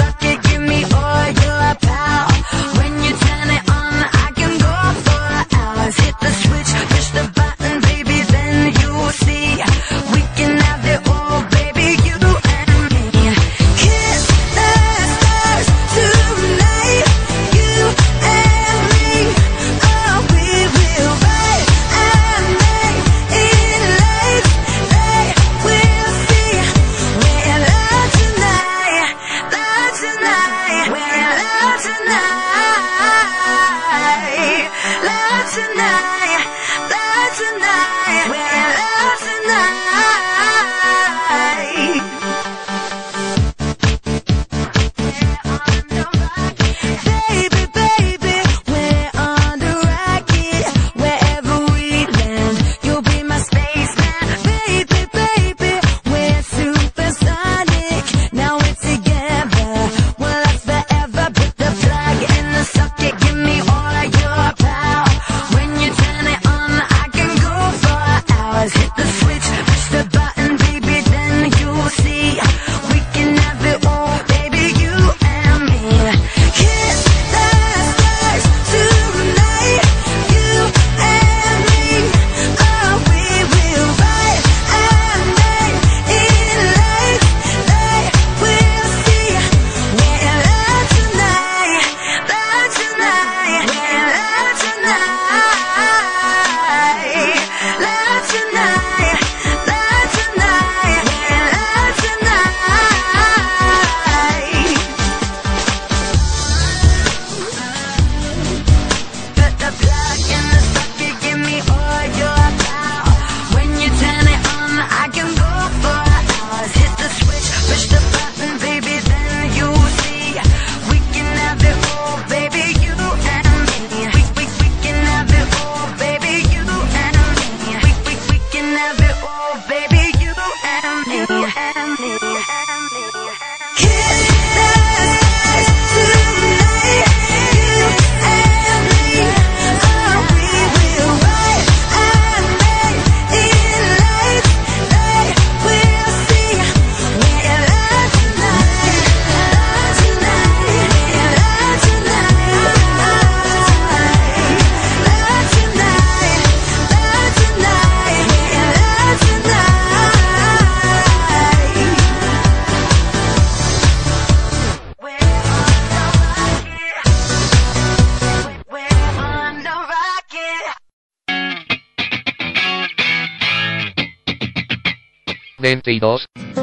veintidós.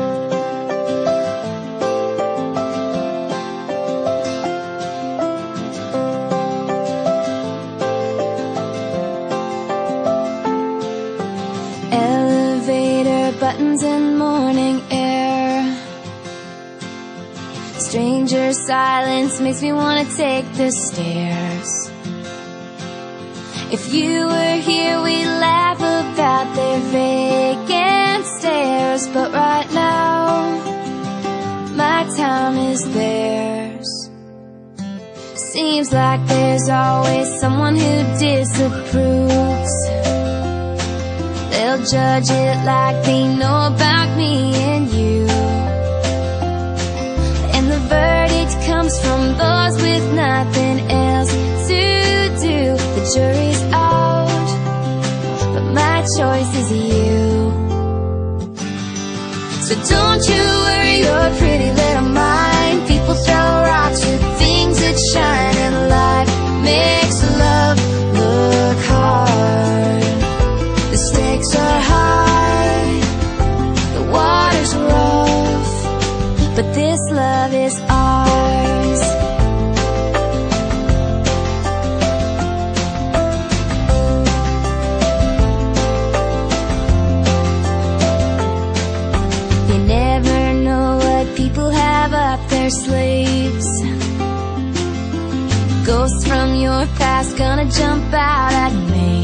Elevator buttons and morning air. Stranger silence makes me wanna take the stairs. If you were here, we'd laugh about their vacant stares. But right now, my time is theirs. Seems like there's always someone who disapproves. They'll judge it like they know about me and you. And the verdict comes from those with nothing else to do. The jury's out, but my choice is you. So don't you worry your pretty little mind. People throw rocks with things that shine, and life makes love look hard. The stakes are high, the water's rough, but this love is ours. You never know what people have up their sleeves. Ghosts from your past gonna jump out at me,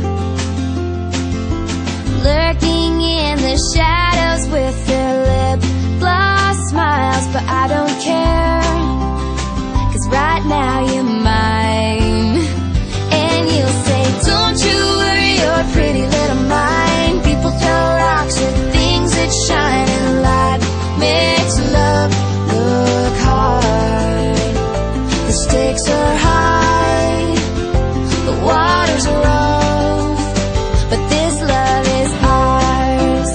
lurking in the shadows with their lip gloss smiles. But I don't care, 'cause right now you're mine. And you'll say, don't you worry your pretty little mind. People throw rocks with things that shine, and light makes love look hard. The stakes are high, the water's rough, but this love is ours.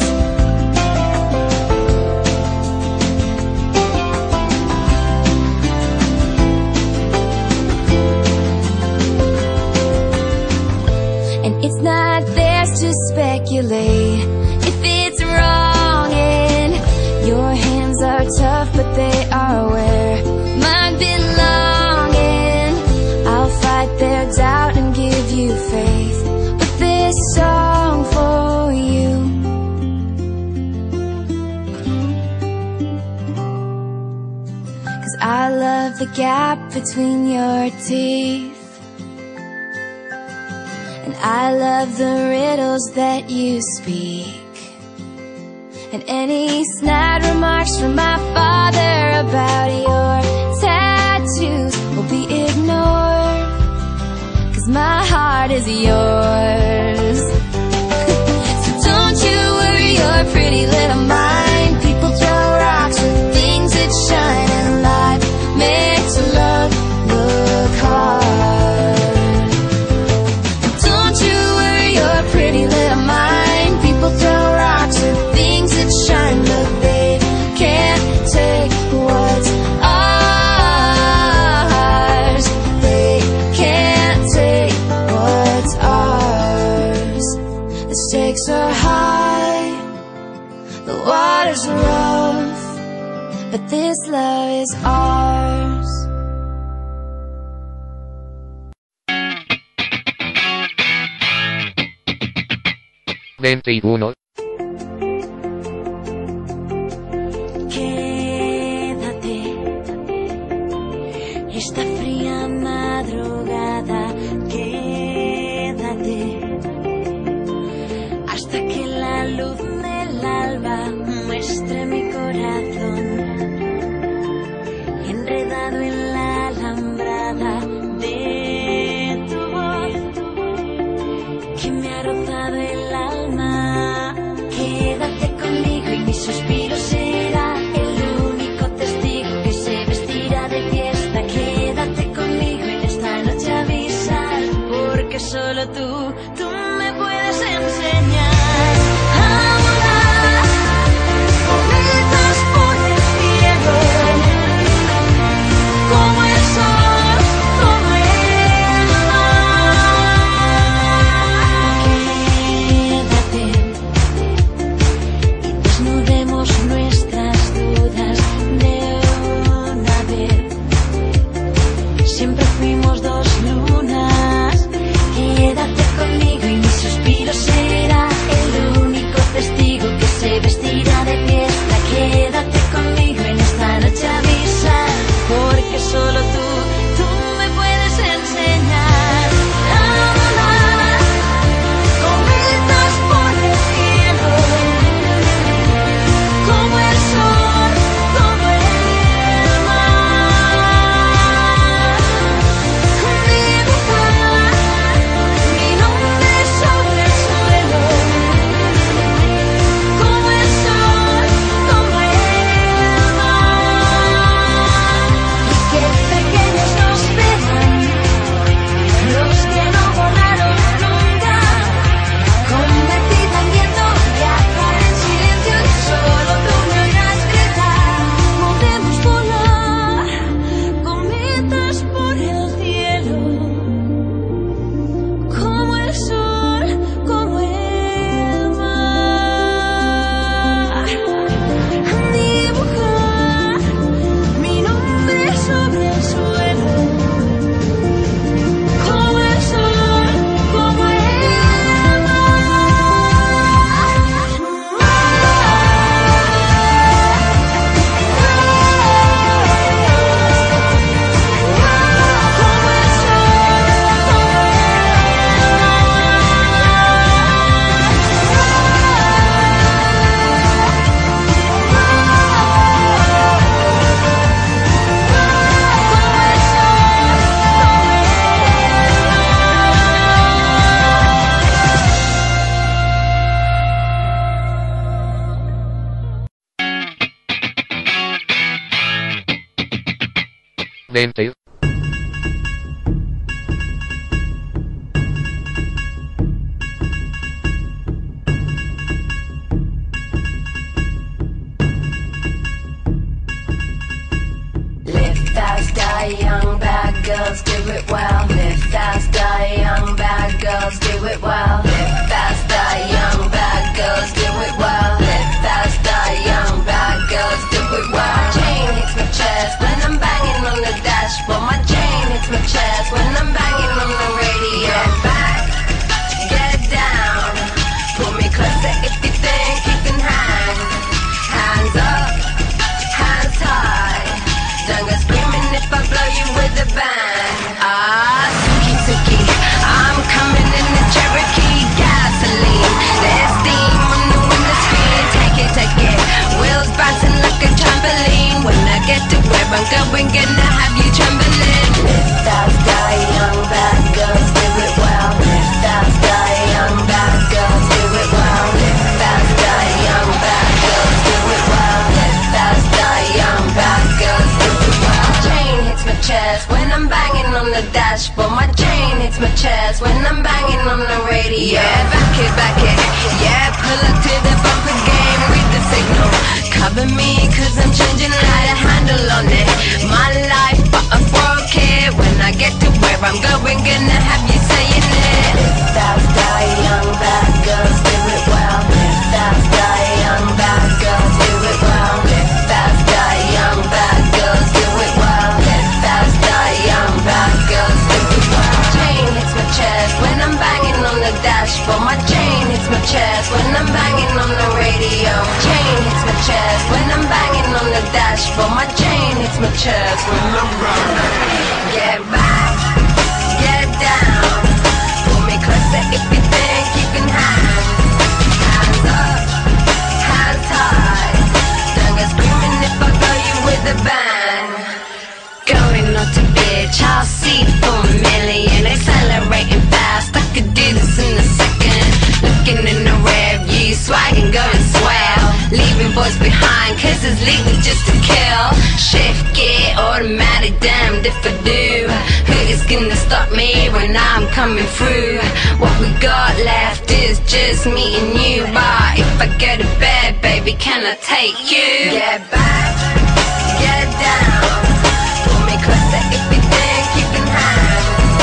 And it's not theirs to speculate if it's wrong, and your hands are tough, but they are where mine belong. And I'll fight their doubt and give you faith with this song for you. 'Cause I love the gap between your teeth, and I love the riddles that you speak. And any snide remarks from my father about your tattoos will be ignored, 'cause my heart is yours. So don't you worry your pretty little mind. People throw rocks with things that shine, and life makes love look hard. Don't you worry your pretty little mind. People throw rocks with things that shine, but they can't take what's ours. They can't take what's ours. The stakes are high, the water's rough, but this love is ours. veintiuno. Quédate esta fría madrugada, quédate hasta que la luz del alba muestre mi corazón enredado en la alambrada de tu voz que me ha rozado el alma. Quédate conmigo y mi suspiro será el único testigo que se vestirá de fiesta. Quédate conmigo en esta noche a avisar, porque solo tú, tú me puedes enseñar a volar con velas por el cielo, como el sol, como el mar. veinte. Live fast, die young, bad girls do it well. Live fast, die young, bad girls do it well. Live fast, die young, bad girls do it well. Live fast, die young, bad girls do it well. My chain hits my chest when I'm banging on the dashboard. My chain hits my chest when I'm banging on the radio. Get back, get down, pull me closer if you think you can hang. Hands up, hands high. Don't go screaming if I blow you with a bang. Ah, Suki Suki, I'm coming in the Cherokee gasoline. There's steam on the window screen. Take it, take it. Wheels bouncing like a trampoline. When I get to where I'm going, gonna have you trembling. Live fast, die young, bad girls do it well. Live fast, die young, bad girls do it well. Live fast, die young, bad girls do it well. Live fast, die young, bad girls do it well. My chain hits my chest when I'm banging on the dashboard. My chain hits my chest when I'm banging on the radio. Yeah, back it, back it. Yeah, pull up to the bumper game, read the signal. Cover me, cause I'm changing light, a handle on it. My life, but I broke it. When I get to where I'm going, gonna have you saying it. Live fast, die young, bad girls do it well. Live fast, die young, bad girls do it well. Live fast, die young, bad girls do it well. Live fast, die young, bad girls do it well. My chain hits my chest when I'm banging on the dashboard. My chain hits my chest when I'm banging on the radio. Chain hits my chest when I'm banging on the dashboard. My chain hits my chest when I'm banging. Get back, get down, pull me closer if you think you can hang. Hands up, hands high. Don't go screaming if I blow you with a bang. Going not to bitch, I'll see for a million. Accelerating fast, I could do this in a second. Looking in the rear view, swagging, going swell. Leaving boys behind, cause it's legal just to kill. Shift gear, automatic, damned if I do. Who is gonna stop me when I'm coming through? What we got left is just me and you. But if I go to bed, baby, can I take you? Get back, get down, pull me closer if you think you can hang.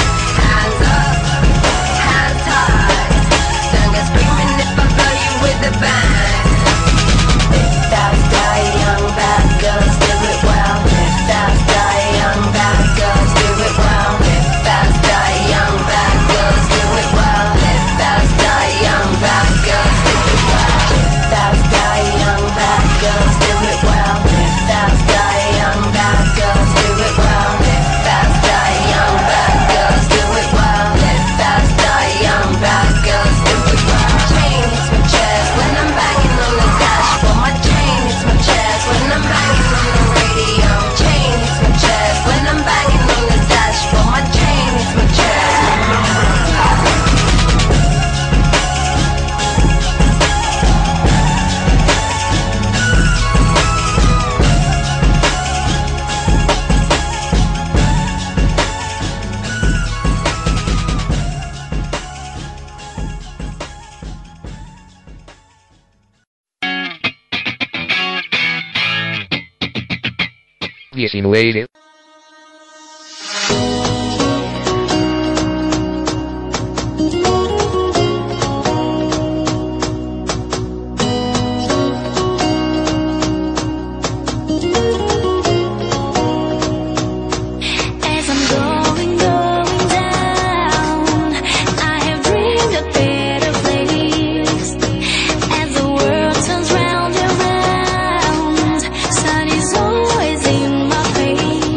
Hands up, hands high. Don't go screaming if I blow you with a bang. Live fast, die young, bad girls do it well. Live fast, die young, bad girls do it well. Live fast, die young, bad girls do it well. Live fast, die young, bad girls do it well. Live fast, die young, bad girls do it well. Live fast, die young, bad girls do it well. Live fast, die young, bad girls do it well. Live fast, die young, bad girls do it well. Chain hits my chest when I'm banging on the dashboard. My chain hits my chest when I'm banging on the radio. Chain hits my chest when I'm banging on the dashboard. My chain hits my chest when I'm banging. diecinueve. As I'm going, going down, I have dreamed of better place. As the world turns round and round, sun is always in my face.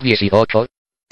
dieciocho.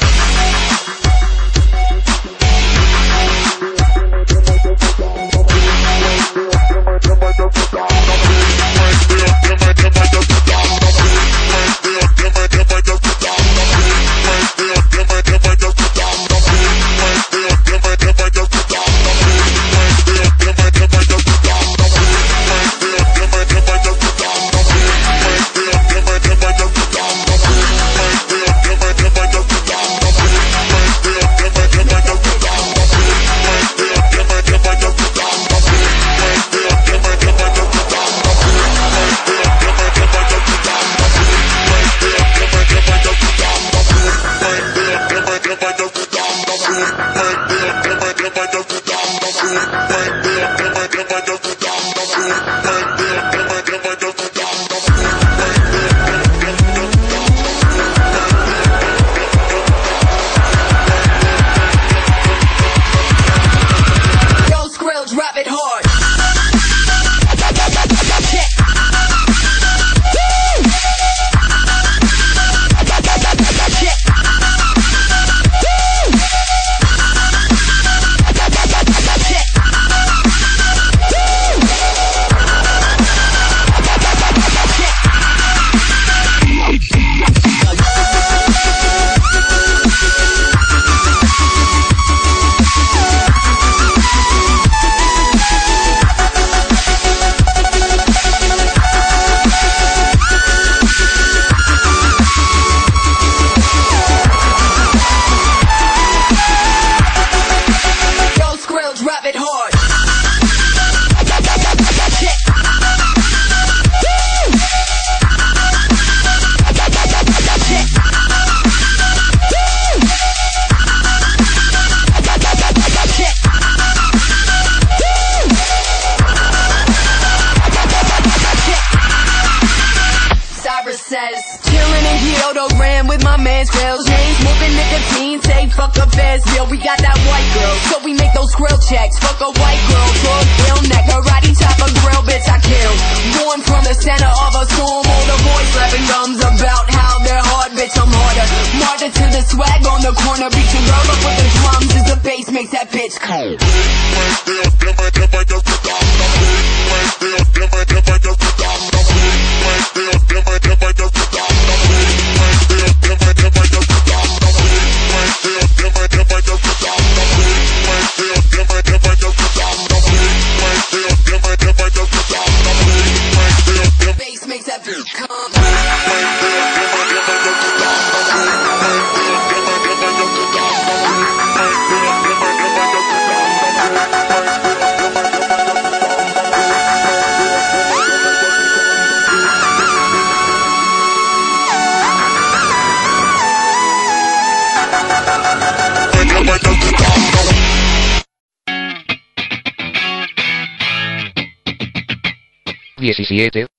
diecisiete.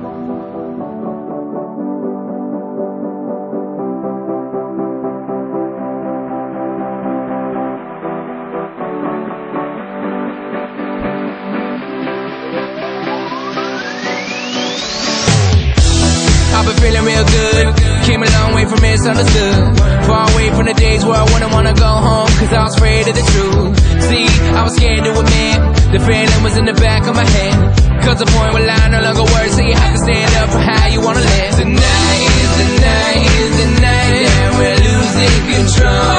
I've been feeling real good, came a long way from misunderstood. Far away from the days where I wouldn't wanna go home, cause I was afraid of the truth. See, I was scared to admit, the feeling was in the back of my head. Cause the point where line no longer works, so you have to stand up for how you wanna live. Tonight is the night, is the night that we're losing control.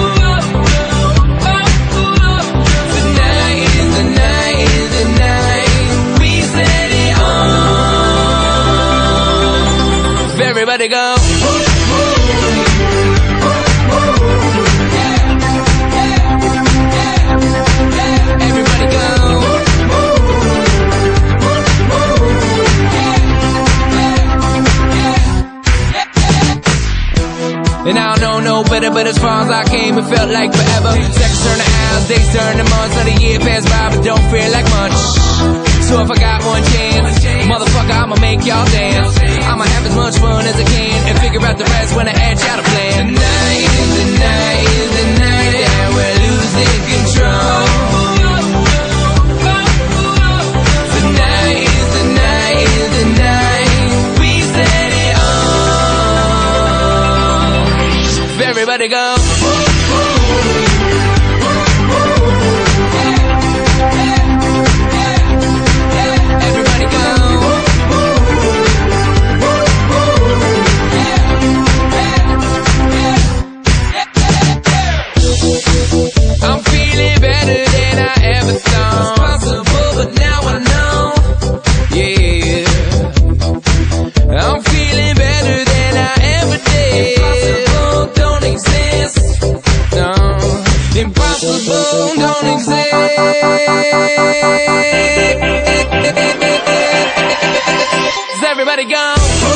Tonight is the night, is the night we set it off. Everybody go. Everybody go. And I don't know no better, but as far as I came, it felt like forever. Seconds turn to hours, days turn to months, let a year pass by, but don't feel like much. So if I got one chance, motherfucker, I'ma make y'all dance. I'ma have as much fun as I can and figure out the rest when I add y'all to plan. Tonight is the night, is the night that we're losing control. Tonight is the night, is the night we set it on. Everybody go. Everybody go. I'm feeling better than I ever thought. It's possible, but now I know. Yeah. I'm feeling better than I ever did. Impossible don't exist. No. Impossible don't exist. Everybody go.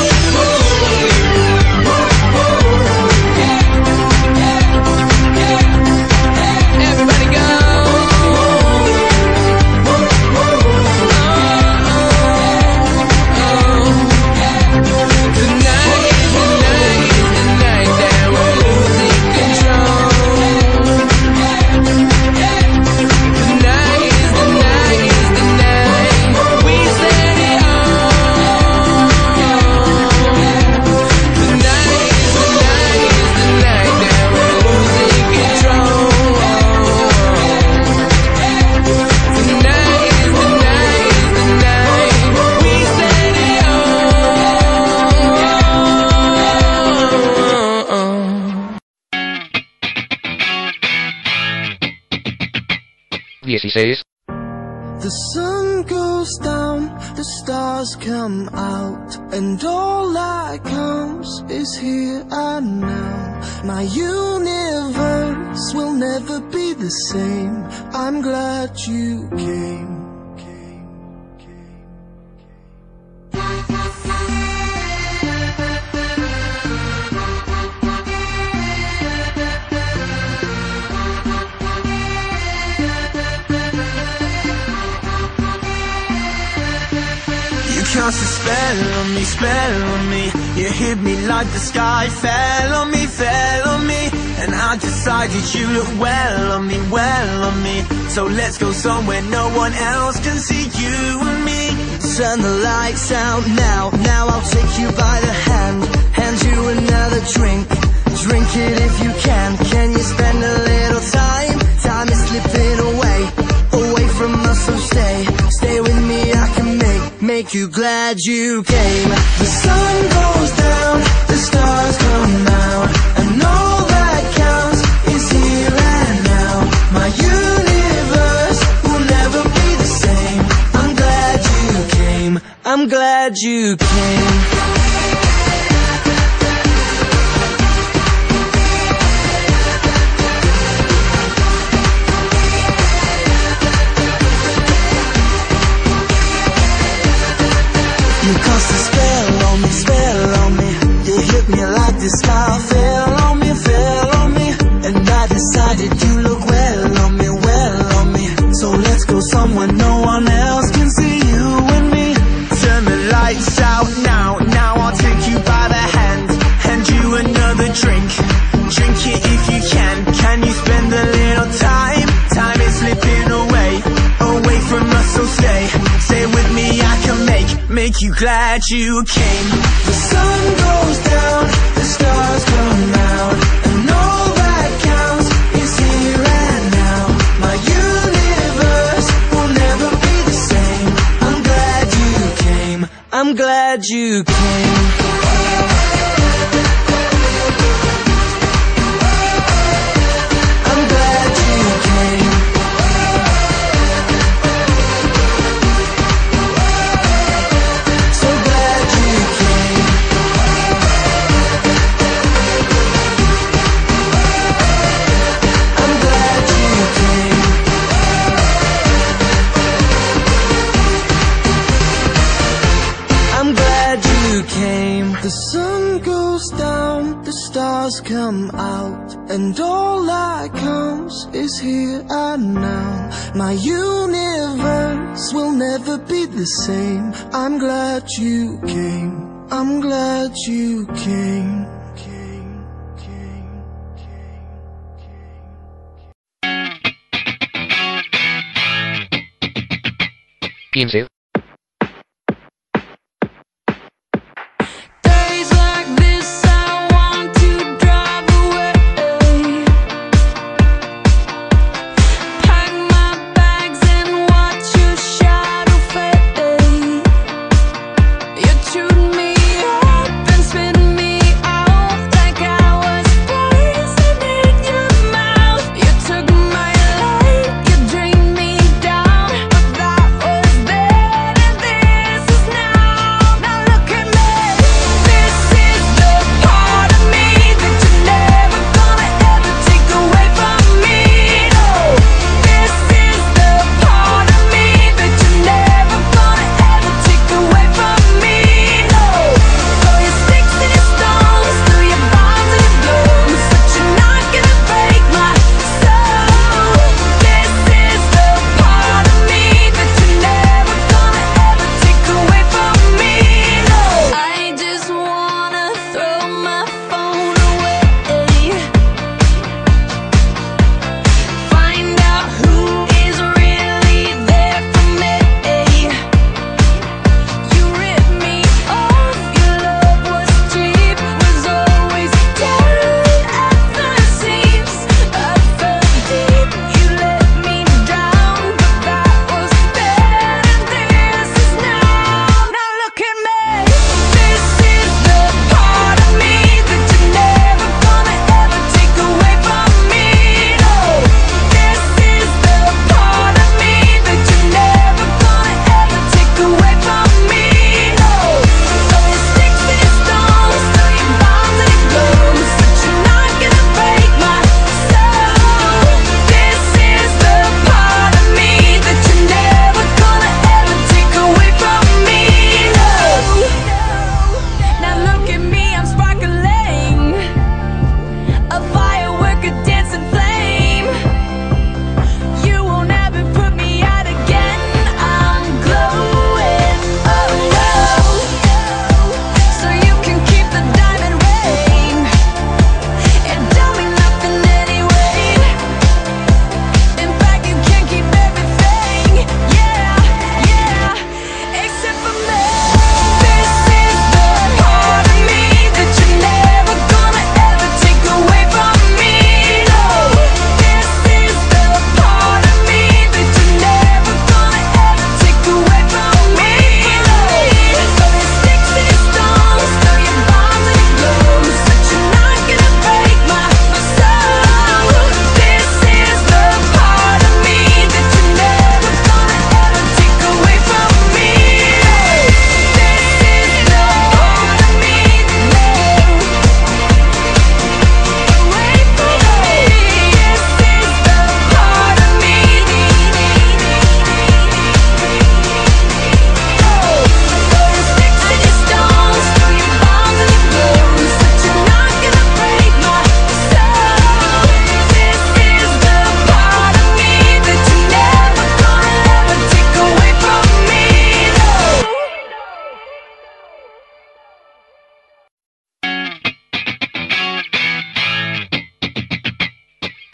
dieciséis. The sun goes down, the stars come out, and all that counts is here and now. My universe will never be the same. I'm glad you came. Cast a spell on me, spell on me. You hit me like the sky fell on me, fell on me. And I decided you look well on me, well on me. So let's go somewhere no one else can see you and me. Turn the lights out now, now I'll take you by the hand. Hand you another drink, drink it if you can. Can you spend a little time? Time is slipping away, away from us, so stay. Stay with me, I can make, make you glad you came. The sun goes down, the stars come out, and all that counts is here and now. My universe will never be the same. I'm glad you came, I'm glad you came. You cast a spell on me, spell on me. You hit me like the sky fell on me, fell on me. And I decided you look well on me, well on me. So let's go somewhere no one else can see you and me. Turn the lights out now, now I'll take you by the hand. Hand you another drink, drink it if you can. Can you spend a little time? Time is slipping away, away from us, so stay. Stay with me, I can make, make you glad you came. The sun goes down, the stars come out, and all that counts is here and now. My universe will never be the same. I'm glad you came, I'm glad you came. I'm glad you came. So glad you came. I'm glad you came. I'm glad you came. The sun goes down, the stars come out, and all that counts is here and now. My universe will never be the same. I'm glad you came, I'm glad you came. quince. Days like this, I want to drive away.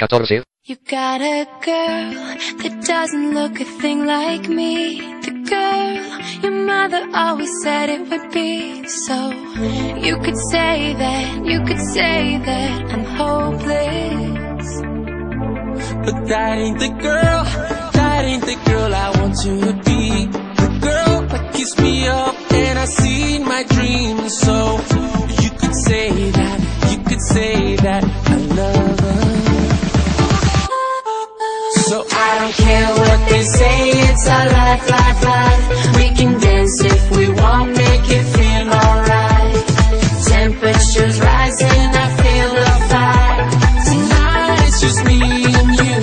catorce. You got a girl that doesn't look a thing like me. The girl your mother always said it would be. So you could say that, you could say that I'm hopeless. But that ain't the girl, that ain't the girl I want to be. The girl that keeps me up and I see my dreams. So you could say that, you could say that I love her. So I don't care what they say, it's our life, life, life. We can dance if we want, make it feel alright. Temperature's rising, I feel the fire. Tonight it's just me and you.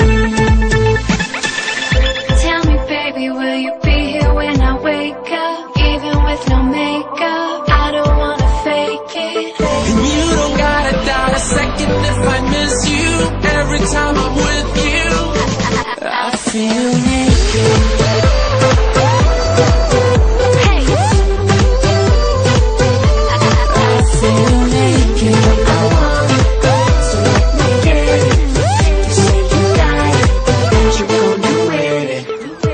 Tell me, baby, will you be here when I wake up? Even with no makeup, I don't wanna fake it. And you don't gotta doubt a second if I miss you. Every time I'm with you, I feel naked. Hey, I feel naked. I want it, so let me get it. You say you got it, and you're gonna wear it.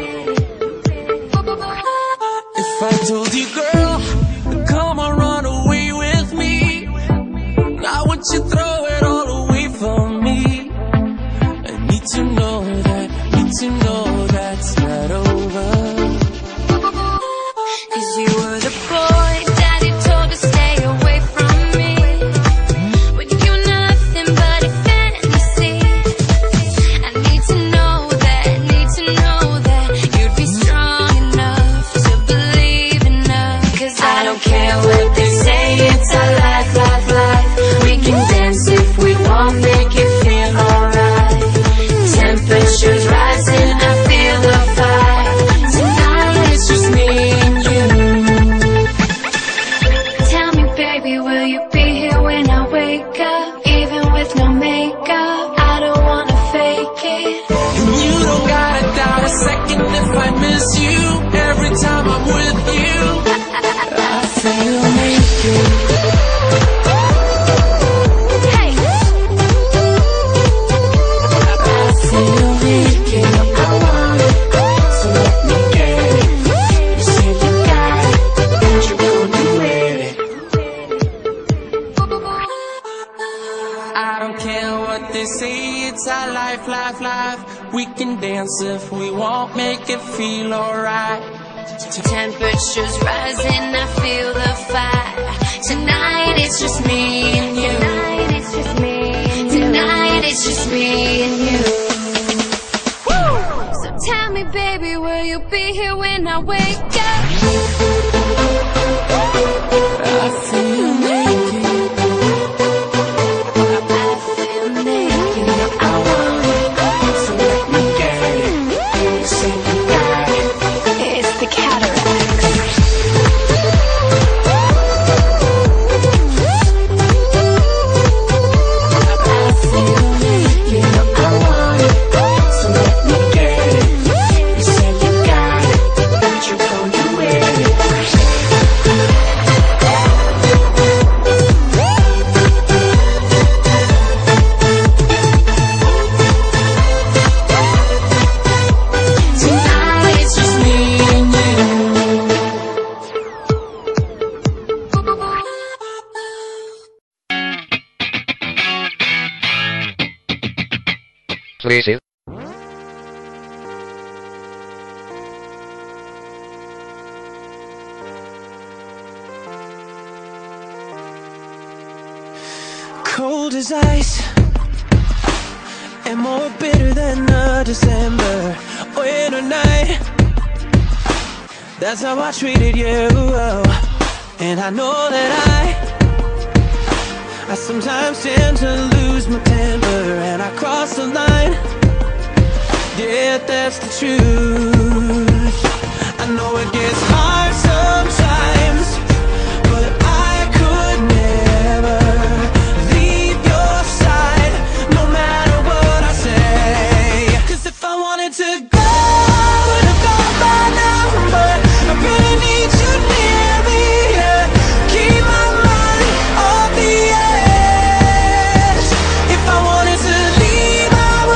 If I told you, girl, come on, run away with me, now would you throw it all away from me? I need to know that, need to know that's not over. cause you were the boy daddy told to stay away from me. But you're nothing but a fantasy. I need to know that, need to know that you'd be strong enough to believe enough. Cause I don't care what they say, it's our life, life, life. We can dance if we want, make it feel alright. Temperature's rising, I feel the fire. Tonight it's just me and you. Tell me, baby, will you be here when I wake up? Even with no makeup, I don't wanna fake it. And you don't gotta doubt a second if I miss you. Every time I'm with you, I feel naked. Hey, I feel naked. I want it, so let me get it. You say you got it, and you're gonna wear it. I don't care what they say, it's our life, life, life. We can dance if we want, make it feel alright. temperature's rising, I feel the fire. Tonight it's just me and you. Tonight it's just me and you. Tonight it's just me and you. Woo! So tell me, baby, will you be here when I wake up? I feel naked. I feel naked. I want it, so let me get it. You say you got it. It's the cataracts. I feel naked. I want it, so let me get it. You say you got it, and you're gonna wear it. Tonight it's just me and you. trece. Cold as ice and more bitter than the December winter night. That's how I treated you. And I know that I I sometimes tend to lose my temper and I cross the line. Yeah, that's the truth. I know it gets hard sometimes, but I could never leave your side, no matter what I say. 'Cause if I wanted to go, I would have gone by now, but I really need you near me. Yeah. Keep my mind off the edge. If I wanted to leave, I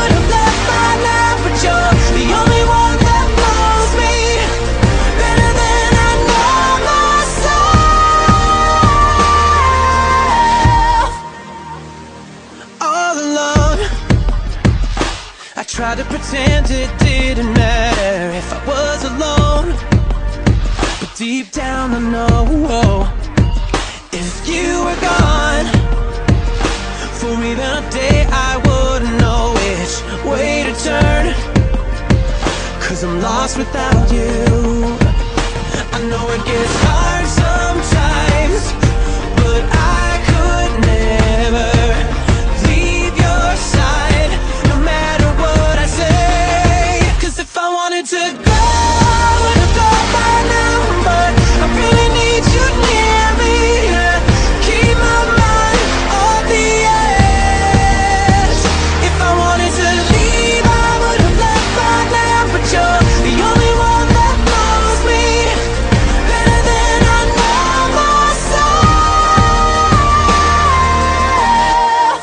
tried to pretend it didn't matter if I was alone, but deep down I know if you were gone for even a day, I wouldn't know which way to turn, 'cause I'm lost without you. I know it gets hard sometimes, but I could never leave your side, no matter what I say. 'Cause if I wanted to go, I would have gone by now, but I really need you near me to keep my mind on the edge. If I wanted to leave, I would have left by now, but you're the only one that knows me better than I know myself.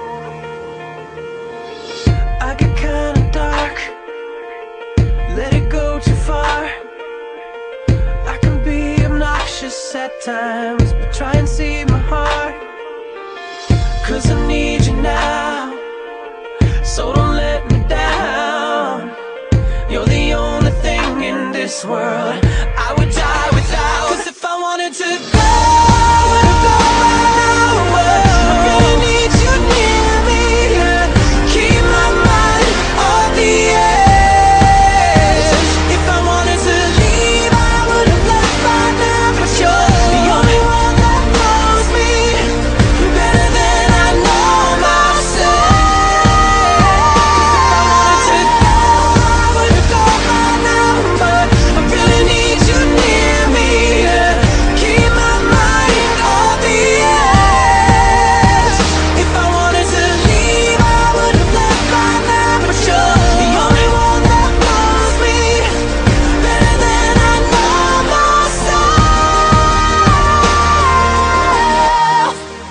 I get kinda dark, let it go too far. I can be obnoxious at times, but try and see my heart, 'cause I need you now, so don't let me down. You're the only thing in this world I would die without. 'Cause if I wanted to go, I would have gone by now, but I really need you near me to keep my mind on the edge. If I wanted to leave, I would have left by now, but you're the only one that knows me better than I know myself. If I wanted to go, I would have gone by now, but I really need you near me to keep my mind on the edge. If I wanted to leave, I would have left by now, but you're the only one that knows me better than I know myself.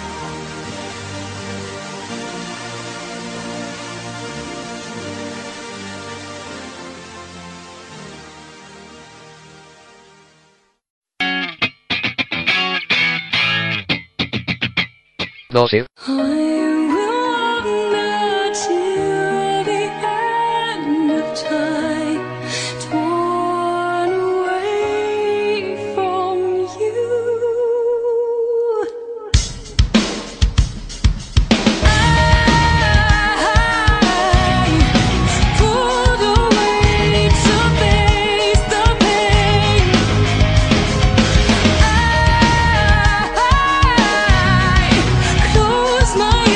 Dossier. I will walk now till the end of time, torn away from you. I pulled away to face the pain. I close my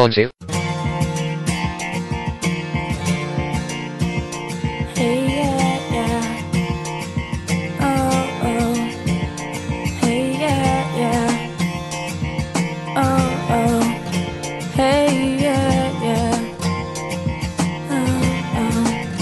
Responsive. Hey, yeah, yeah. Oh, oh. Hey, yeah, yeah. Oh, oh. Hey, yeah, yeah. Oh, oh.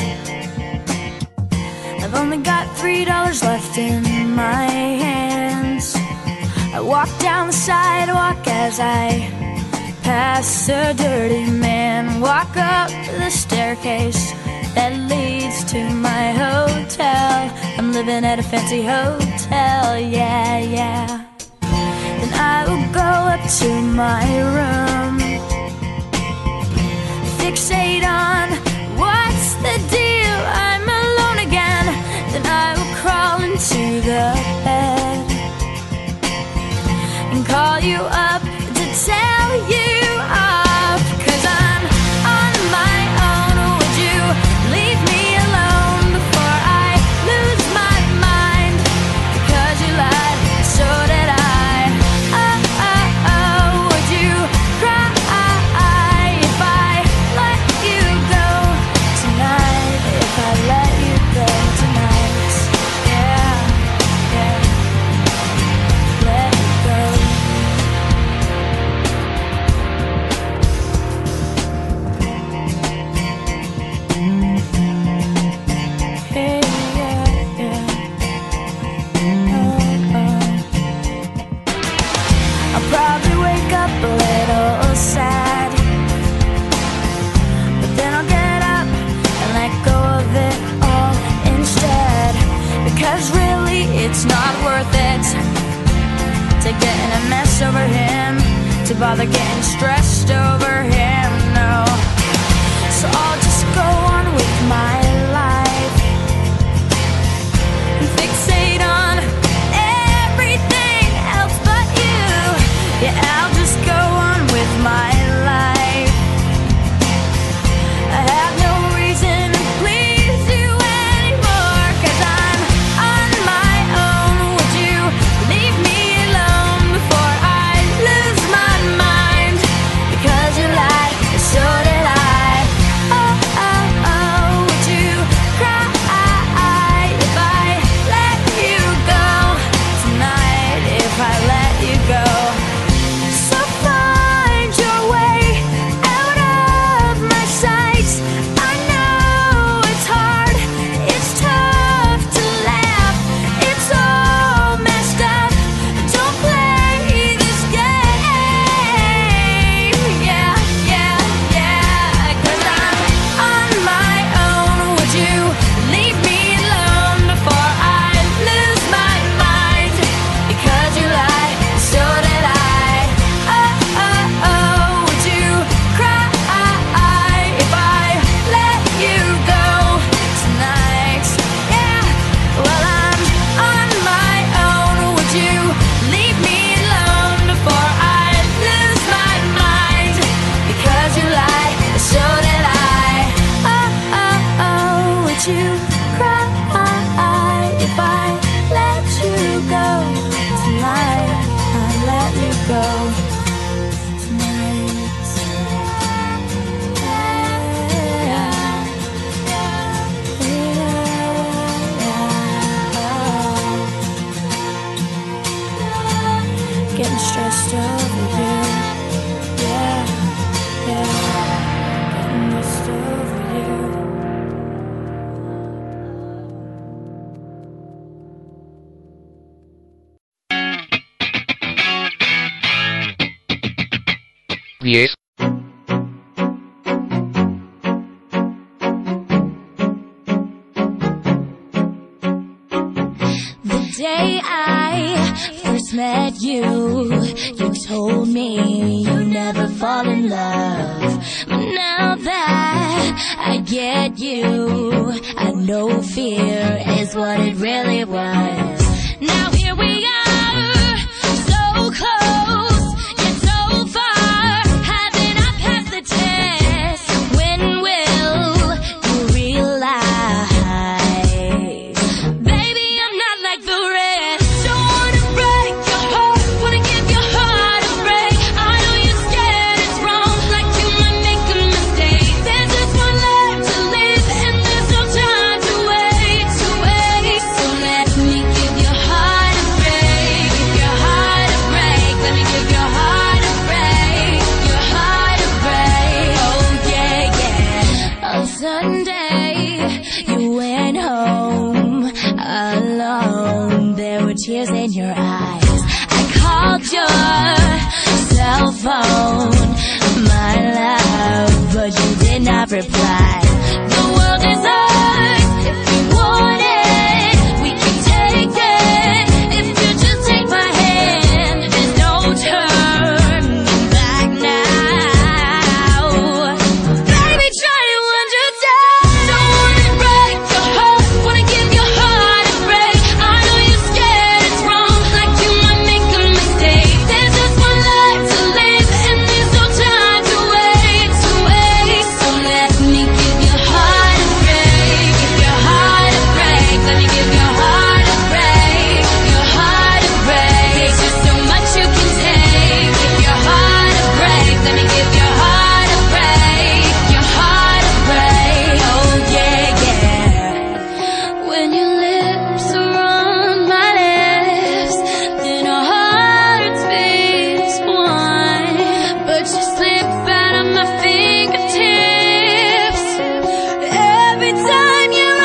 I've only got three dollars left in my hands. I walk down the sidewalk as I pass a dirty man. Walk up the staircase that leads to my hotel. I'm living at a fancy hotel, yeah, yeah. Then I will go up to my room, fixate on what's the deal. I'm alone again. Then I will crawl into the bed and call you up to tell you off. 'Cause I'm on my own. Would you leave me alone before I lose my mind? Because you lied, so did I. Oh, oh, oh. Would you cry if I let you go tonight? If I let you go tonight, yeah, yeah. Let you go. Hey, yeah, yeah. Oh, oh. I'll probably wake up a little sad, but then I'll get up and let go of it all instead. Because really it's not worth it to get in a mess over him, to bother getting stressed over him, no. So I'll just go on with my life and fixate on everything else but you. Yeah, I'll just go on with my life. I have no reason to please you anymore. 'Cause I'm on my own. Would you leave me alone before I lose my mind? Because you lied, so did I. Oh, oh, oh. Would you cry if I let you go tonight? If I let you go. So find your way out of my sight. I know it's hard, it's tough to laugh. It's all messed up. Don't play this game. Yeah, yeah, yeah. 'Cause I'm on my own. Would you leave me alone before I lose my mind? Because you lied, so did I. Oh, oh, oh. Would you cry if I let you go tonight? Yeah, well, I'm on my own. Would you leave me alone before I lose my mind? Because you lied, so did I. Oh, oh, oh. Would you cry if I let you go tonight? I let you go tonight. Getting stressed over you. Yeah, yeah. Getting stressed over you. Yes. The day I first met you, you told me you never fall in love. But now that I get you, I know fear is what it really was. Now here we are, so close, yet so far. Haven't I passed the test? When will you realize? Baby, I'm not like the rest. Don't wanna break your heart, wanna give your heart a break. I know you're scared it's wrong, like you one day you went home alone. There were tears in your eyes. I called your cell phone, my love, but you did not reply. The world is ours if you want it. We can take it if you just take my hand. There's no turning back now. Baby, try to understand. Don't wanna break your heart, wanna give your heart a break. I know you're scared it's wrong, like you might make a mistake. There's just one life to live, and there's no time to wait, to wait. So let me give your heart a break, give your heart a break. Let me give your heart a break, your heart a break. There's just so much you can take. Give your heart a break. Let me give your heart a break, your heart a break. Oh yeah, yeah. When your lips are on my lips, then our hearts beat one. But you slip out of my fingertips every time you're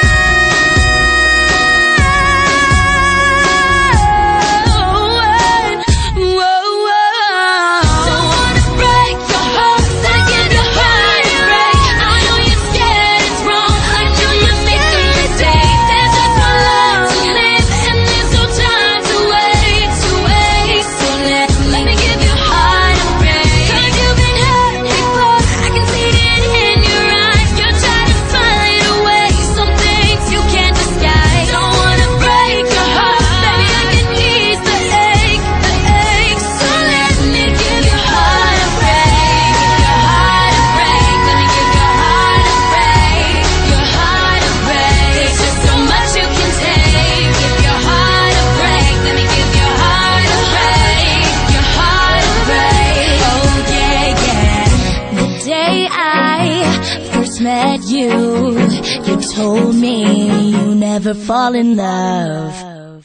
on. Whoa, whoa. Don't wanna break your heart, wanna give your heart a break. I know you're scared it's wrong, like you might make a mistake. There's just one life to live, and there's no time to wait, to wait. So let me give your heart a break. 'Cause you've been hurt before, I can see it in your eyes. You're trying to find a way, some things you can't disguise. Don't wanna break your heart, baby, I can ease the ache, the ache. So let me give your heart a break, give your heart a break. Let me give your heart a break, your heart a break. There's just so much you can take. Give your heart a break. Let me give your heart a break, your heart a break. Oh yeah, yeah. The day I first met you, you told me you never fall in love.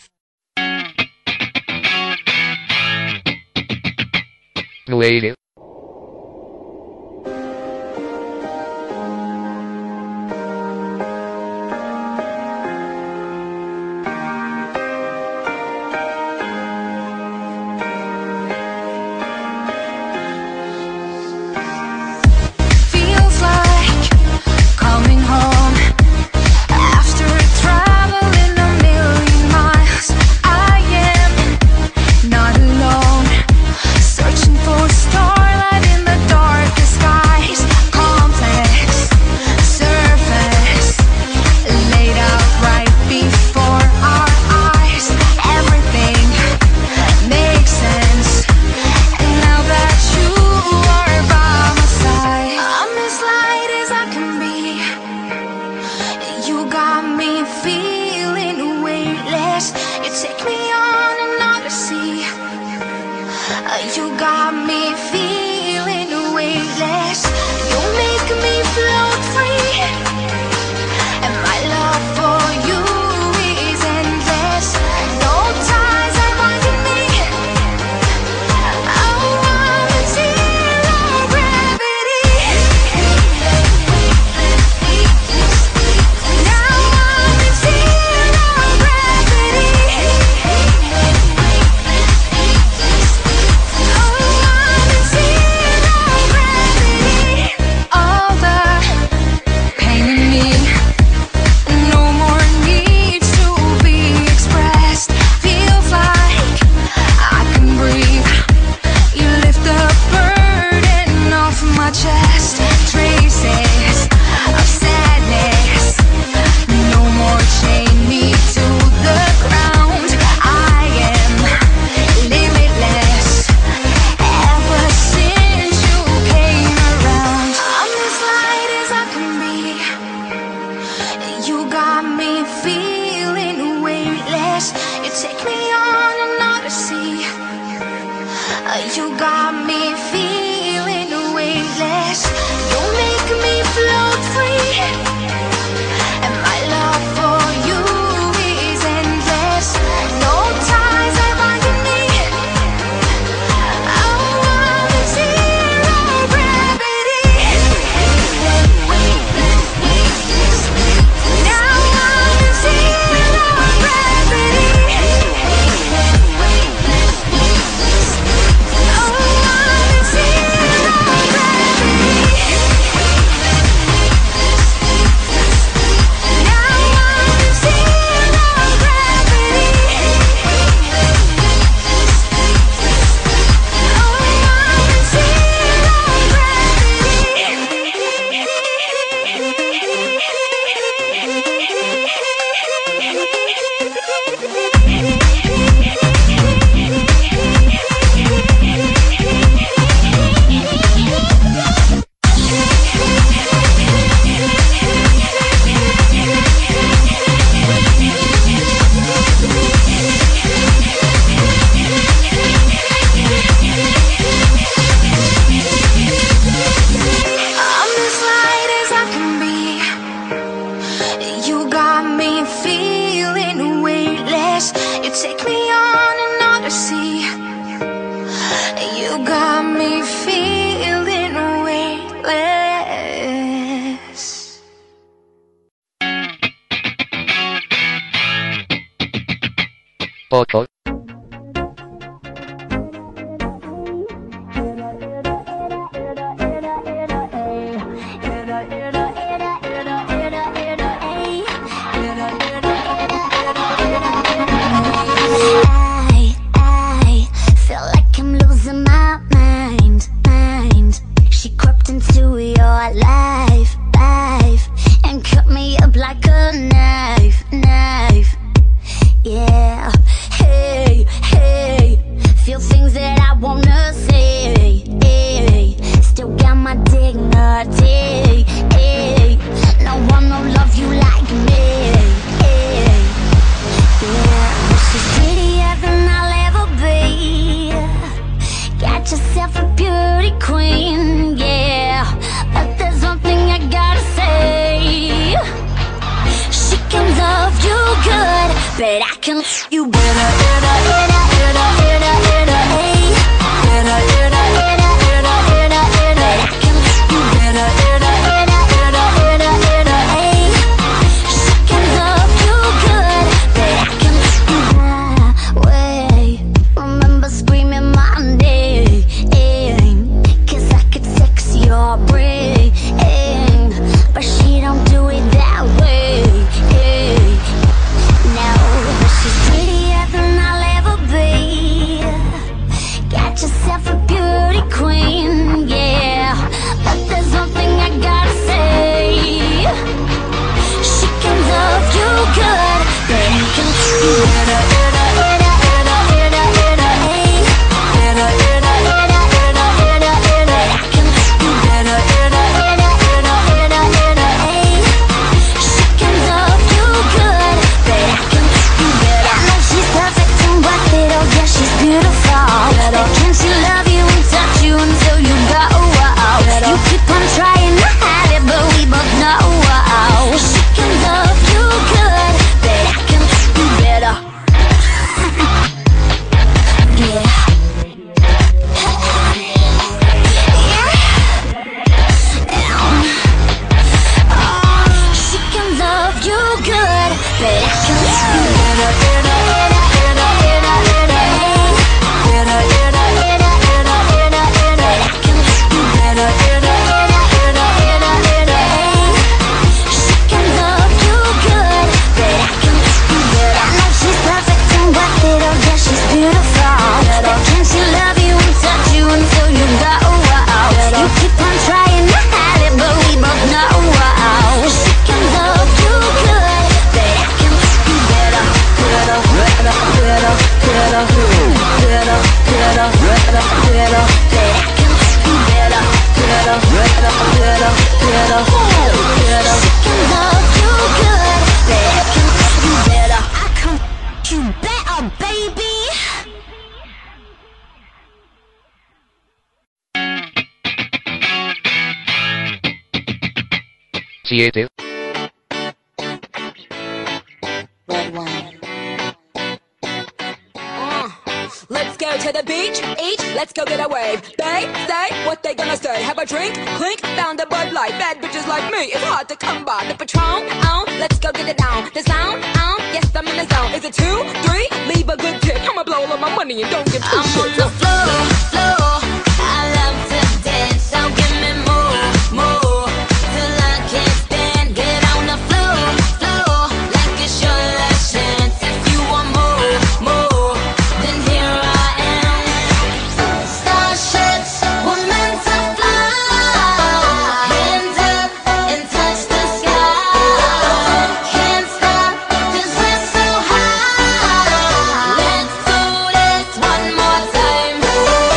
Lady. Feels like coming home after traveling a million miles. I am not alone, searching for starlight in the darkest skies. Complex surface laid out right before our eyes. Everything makes sense, and now that you are by my side, I'm as light as I can be. You got me feeling weightless. You take me on an odyssey. Uh, You got me feeling weightless. You make me float free, and my love for you is endless. No ties are binding me. I wanna zero gravity. Now I'm in zero gravity. Oh, I'm in zero gravity. All the pain in me, no more needs to be expressed. Feels like I can breathe. You lift the burden off my chest. Traces of sadness, no more chain me to the ground. I am limitless ever since you came around. I'm as light as I can be. You got me feeling weightless. You take me on an odyssey. Uh, You got me feeling weightless. You make me float free, and my love for you is endless. No ties are binding me. I wanna zero gravity. take me on an odyssey. You got me feeling weightless. Poco. But I can you better, better, better, better, better, better, hey. Better, better, better, better, better, better. I can you better, better, better, better, better, better, hey. She can love you good, but I can you way. Remember screaming my name, 'cause I could sex your brain, but she don't do it that way. She's prettier than I'll ever be. Got yourself a beauty queen, yeah. But there's one thing I gotta say. She can love you good, but I can you better, better, better, better, better, better, hey. Better, better, better, better, better, better. I can you better, better, better, better, better, better, hey. She can love you good, but I can you better. I know she's perfect and worth it, oh yeah, she's beautiful. But can she love you and touch you until you go? You keep on trying to hide it, but we both know she can love you good, but I can do better. Yeah. She can love you good, but I can do better, better, better, better, better, better, hey. Better, better, better, better, better, better. I can do better, better, better, better, better, better, hey. She can love you good, but I can do better. I know she's perfect and worth it, oh yeah, she's beautiful. But can she love you and touch you until you go? You keep on trying to hide it, but we both know she can love you good, but I can do better. Better, better, better, better, better, better, better, better, but I can do better. Better, better, better, better, better. She can love you good, but I can do better. I can you better, baby. Siete. Red wine. Uh, let's go to the beach, each, let's go get a wave. They say what they gonna say. Have a drink, clink, found a Bud Light. Bad bitches like me, it's hard to come by. The Patron, on, let's go get it down. The sound, on, yes I'm in the zone. Is it two, three? Leave a good tip. I'ma blow all of my money and don't give two I'm shits. on the floor, floor. I love to dance, so give me more, more. Till I can't stand, get on the floor, floor. Like it's your last chance. If you want more, more, then here I am. Starships were meant to fly. Hands up and touch the sky. Can't stop 'cause we're so high. Let's do this one more time.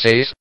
seis.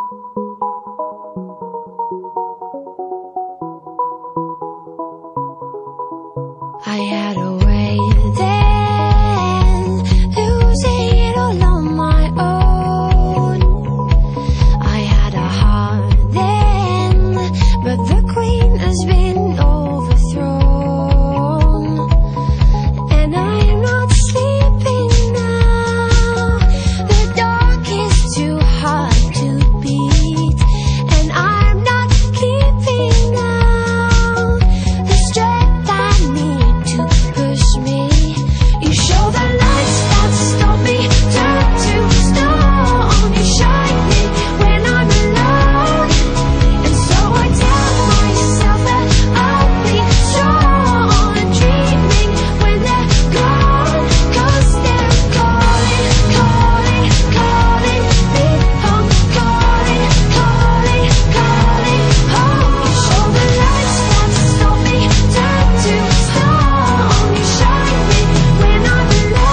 I had a way then, losing it all on my own. I had a heart then, but the queen has been overthrown. And I'm not sleeping now, the dark is too hard to beat. And I'm not keeping now the strength I need to push me. You show the lights that stop me, turn to stone. You shine me when I'm alone, and so I tell myself that I'll be strong. And dreaming when they're gone, 'cause they're calling, calling, calling me home. Calling, calling, calling home. You show the lights that stop me, turn to stone. You shine me when I'm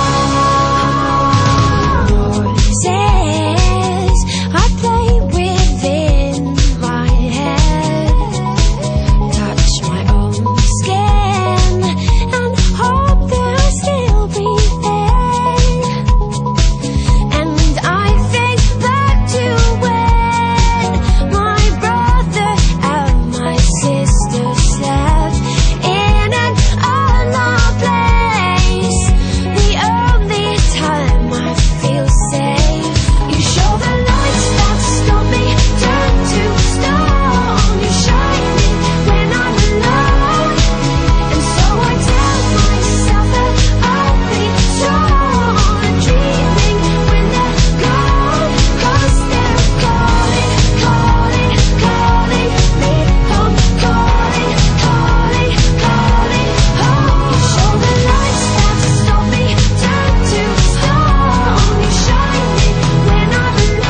alone. Voices I play within my head, touch my own skin and hope that I'll still be there. And I think back to when my brother and my sister slept in an unknown place, the only time I feel safe. You show the lights that stop me, turn to stone. You shine me when I'm alone, and so I tell myself that I'll be strong. And dreaming when they're gone, 'cause they're calling, calling, calling me home. Calling, calling, calling home. You show the lights that stop me, turn to stone. You shine me when I'm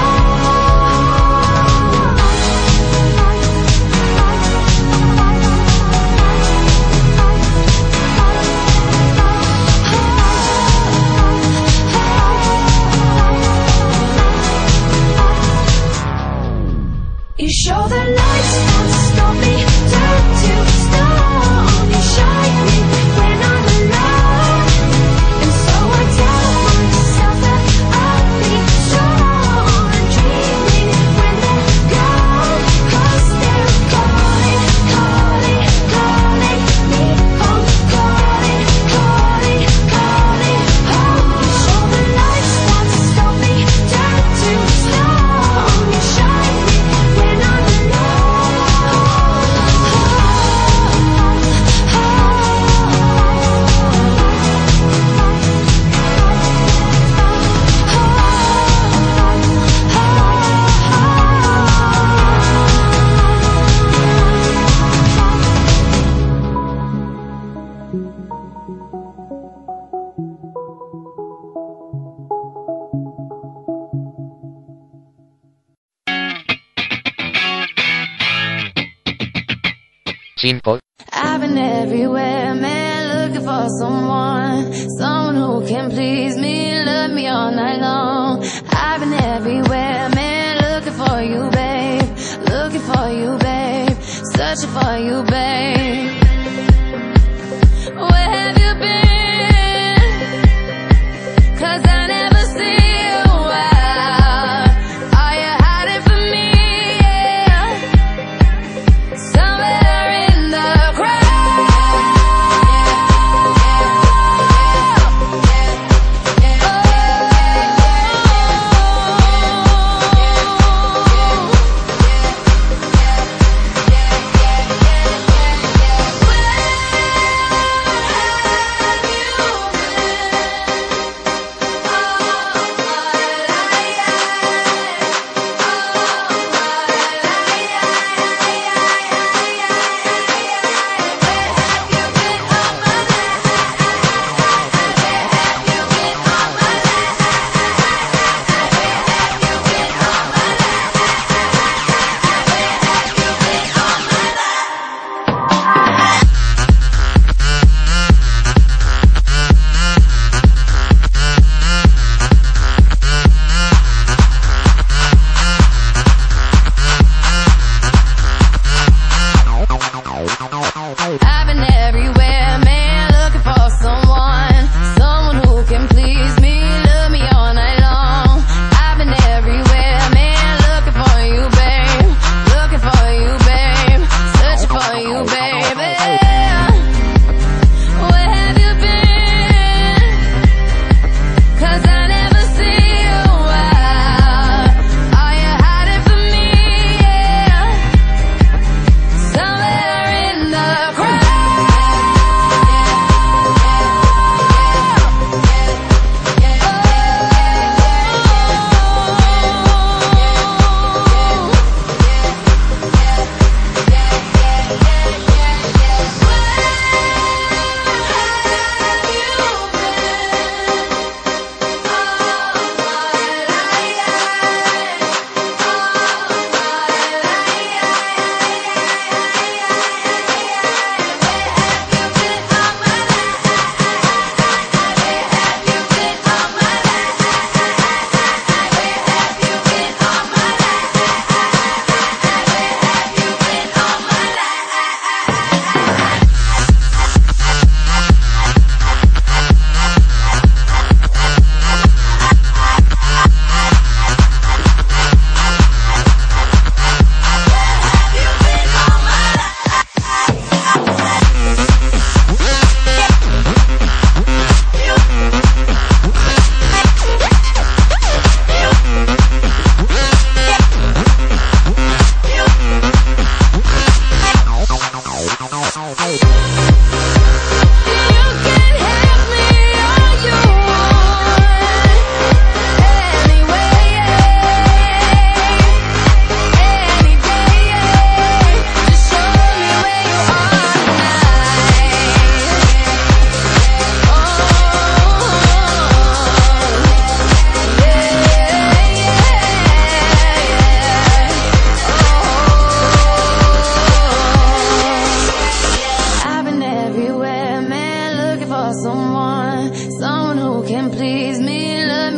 You show the lights that stop me, turn to stone. You shine me when I'm alone, and so I tell myself that I'll be strong. And dreaming when they're gone, 'cause they're calling, calling, calling me home. Calling, calling, calling home. You show the lights that stop me, turn to stone. You shine me when I'm cinco. I've been everywhere, man, looking for someone, someone who can please me, love me all night long. I've been everywhere, man, looking for you, babe, looking for you, babe, searching for you, babe. Where have you been? 'Cause I never see you out. Are you hiding from me? Yeah. Somewhere in the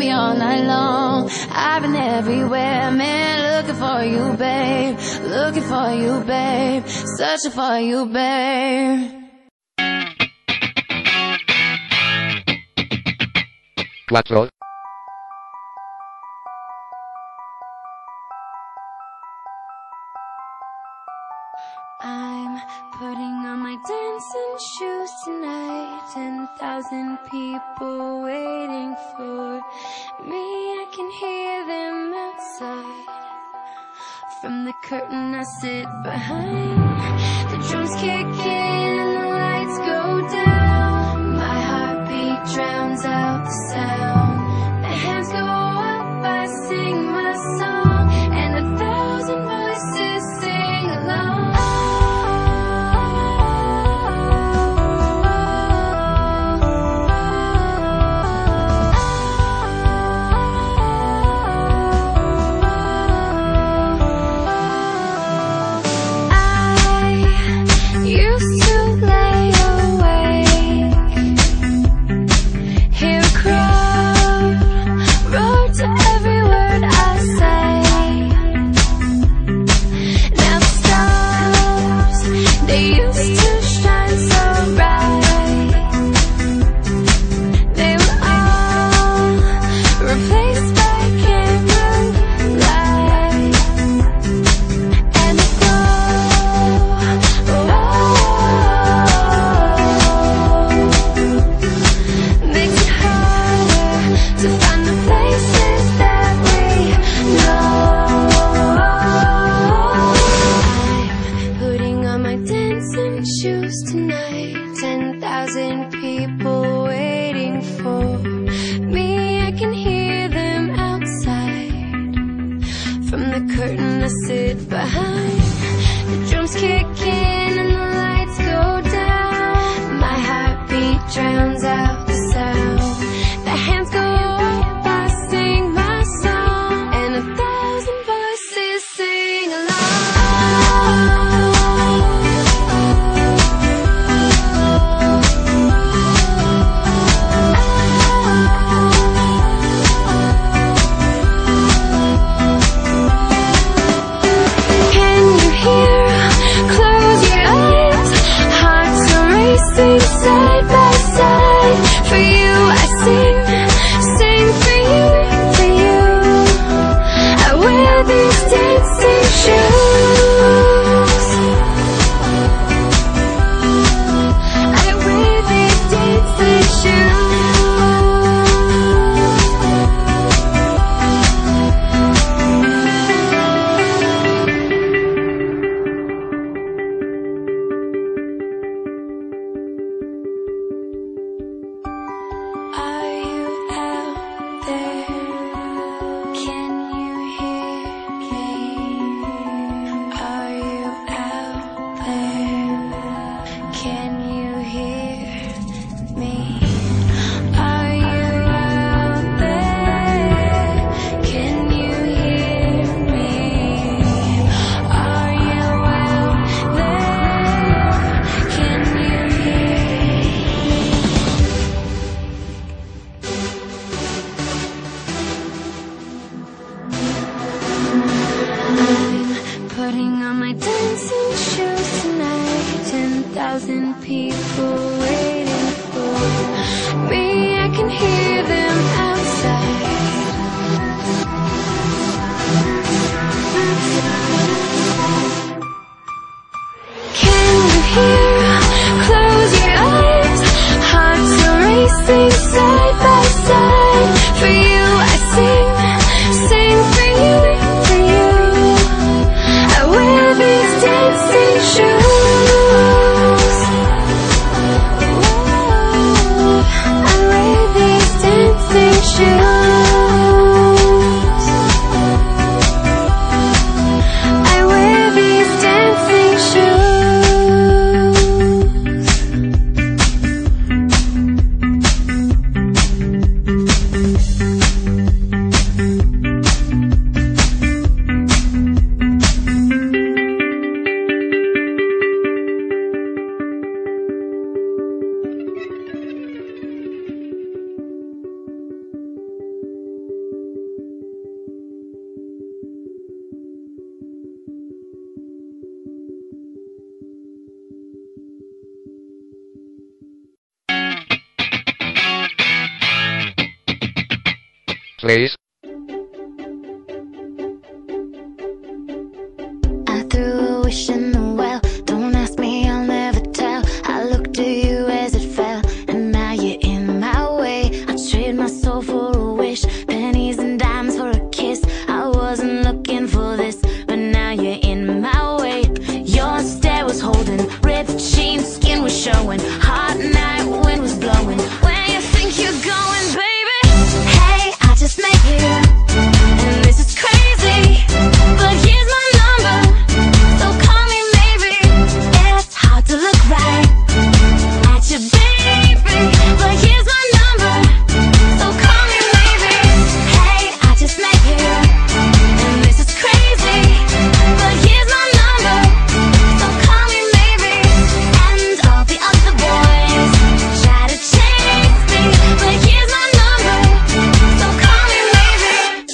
baby, all night long. I've been everywhere, man, looking for you, babe. Looking for you, babe. Searching for you, babe. Cuatro. I'm putting on my dancing shoes tonight. Ten thousand people waiting for me. I can hear them outside. From the curtain I sit behind. The drums kick in and the lights go down. My heartbeat drowns out the sound. The hands go up, I sing my song, and a thousand voices sing along. Used to lay awake, hear a crowd roar to every word I say. Now the stars, they used to shine so bright, they were all replaced by candlelight. And the makes it harder to find the places that we know. I'm putting on my dancing shoes tonight. Ten thousand people waiting for me. I can hear them outside. From the curtain I sit behind. The drums kick in and the lights go down. My heartbeat drowns out the sound. The hands go up, I sing my song, and a thousand voices sing along. Can you hear? Close your eyes. Hearts are racing side by side. For you I sing, sing for you, for you. I wear these dancing shoes. I wear these dancing shoes. Are you out there? Can you hear me? Are you out there? Can you hear me? Are you out there? Can you hear me? Are you out there? Can you hear me? I'm putting on my dancing shoes tonight. Ten thousand people waiting for me. I can hear them outside. Can you hear? Close your eyes. Hearts are racing side by side. For you I sing, sing for you, for you. I wear these dancing shoes. I wear these dancing please. I threw a wish in the well. Don't ask me, I'll never tell. I looked at you as it fell, and now you're in my way. I trade my soul for a wish, pennies and dimes for a kiss. I wasn't looking for this, but now you're in my way. Your stare was holding, ripped jeans, skin was showing. Hot night, wind was blowing. Where you think you're going, baby? Hey, I just met you, and this is crazy, but here's my number, so call me maybe. It's hard to look right at you, baby, but here's my number, so call me maybe. Hey, I just met you, and this is crazy, but here's my number, so call me maybe. And all the other boys try to chase me, but here's my number, so call me maybe.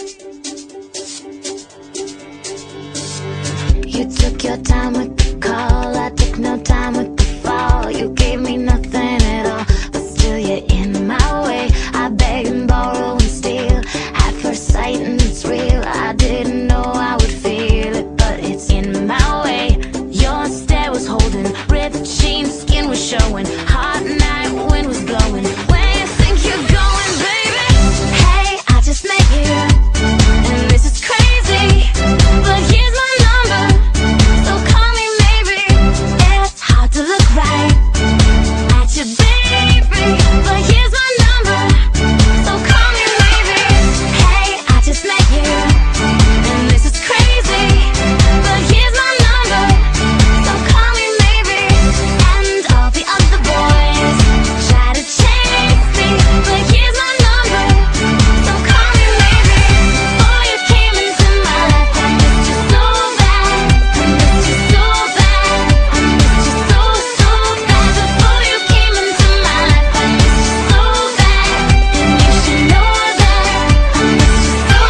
You took your time with the call, I took no time with the fall. You gave me nothing at all, but still you're in my way. I beg and borrow and steal at first sight, and it's real. I didn't know I would feel it, but it's in my way. Your stare was holding, ripped jeans, skin was showing. Hot night, wind was blowing. Where you think you're going, baby? Hey, I just met you, and this is crazy, but here's my number, so call me maybe. It's hard to look right at you, baby, but here's my number, so call me maybe. Hey, I just met you, and this is crazy, but here's my number, so call me maybe. And all the other boys try to chase me, but here's my number, so call me maybe. Before you came into my life, I missed you so bad, I missed you so bad, I missed you so, so bad. Before you came into my life, I missed you so bad, and you should know that I missed you so,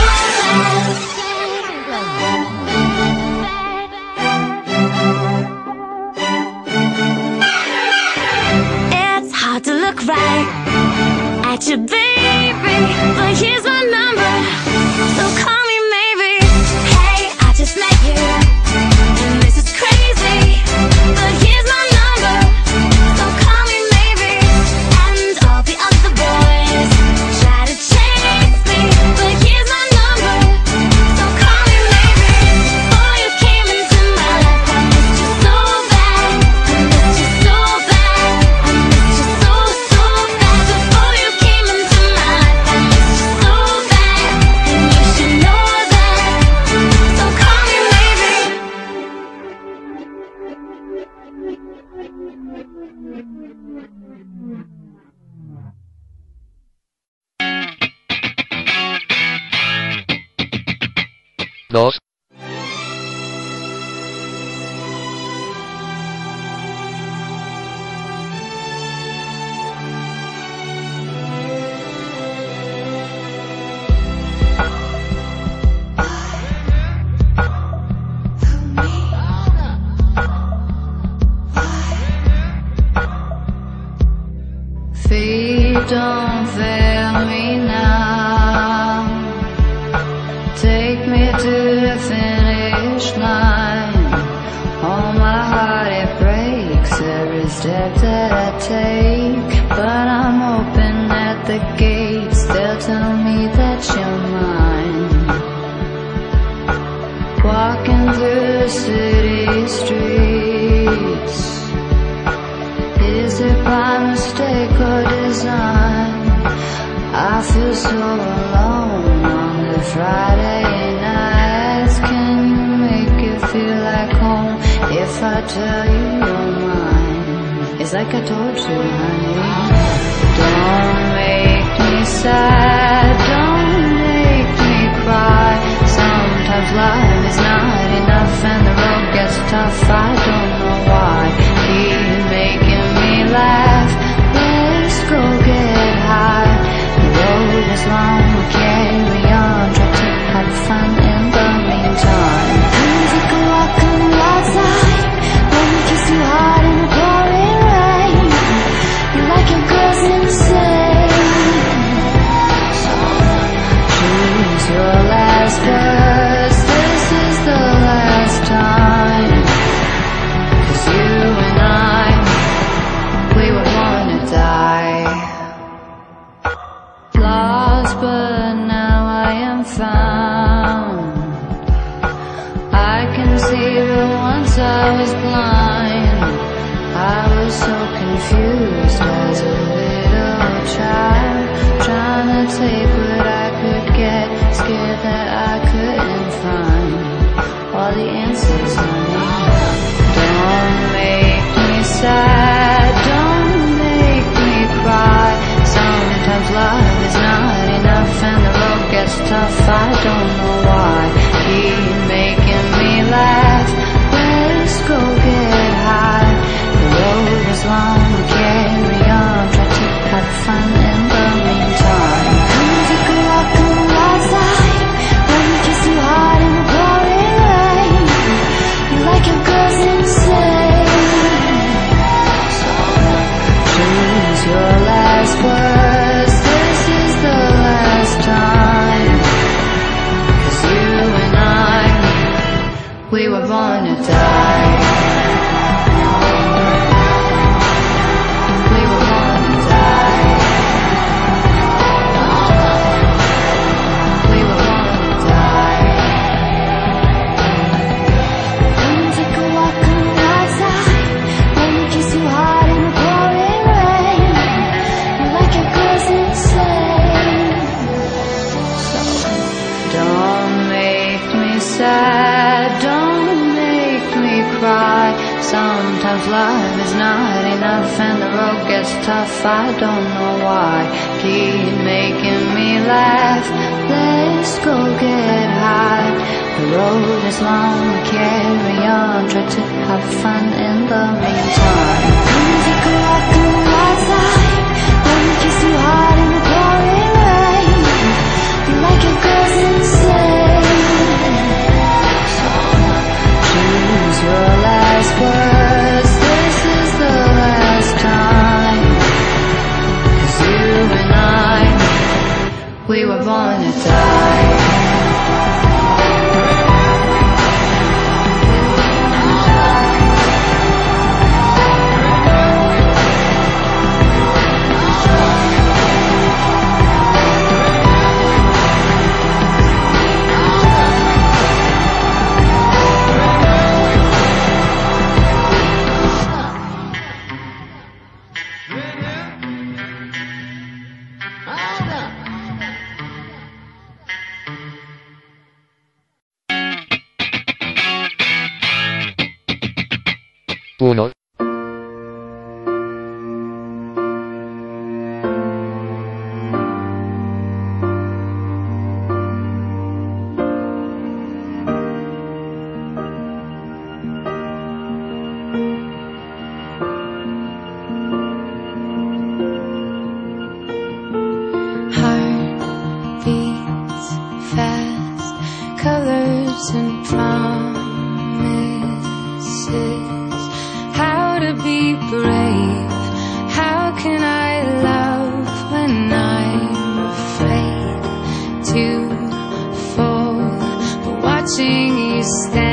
so bad. It's hard to look right at you, baby, but here's my number, so call me maybe. Hey, I just met you, and this is crazy, but here's my number, so call me maybe. And all the other boys try to chase me, but here's my number, so call me maybe. Before you came into my life, I missed you so bad, I missed you so bad, I missed you so, so bad. Before you came into my life, I missed you so bad, and you should know that, so call me maybe. Dos. Feet don't fail me now. Take me to the finish line. Oh, my heart, it breaks every step that I take. But I'm open at the gates, they'll tell me that you're mine. Walking through the city streets, is it by mistake or design? I feel so alone on the Friday nights. Can you make it feel like home if I tell you you're mine? It's like I told you, honey. Don't make me sad, don't make me cry. Sometimes life is not enough and the road gets tough. I don't know why. Keep making me laugh. Let's go get high. The road is long, we carry on. Try to have fun in the meantime. Music a walk on the wild side. Let me kiss you hard in the pouring rain. You like your girls insane. So Sometimes love is not enough and the road gets tough. I don't know why. Keep making me laugh. Let's go get high. The road is long, carry on. Try to have fun in the meantime. Come take a walk on the wild side. Don't kiss too hard in the pouring rain. You like your girls insane. So choose your last words. This is the last time. 'Cause you and I, we were born to die. Uno. Heart beats fast, colors and promises. How to be brave? How can I love when I'm afraid to fall? But watching you stand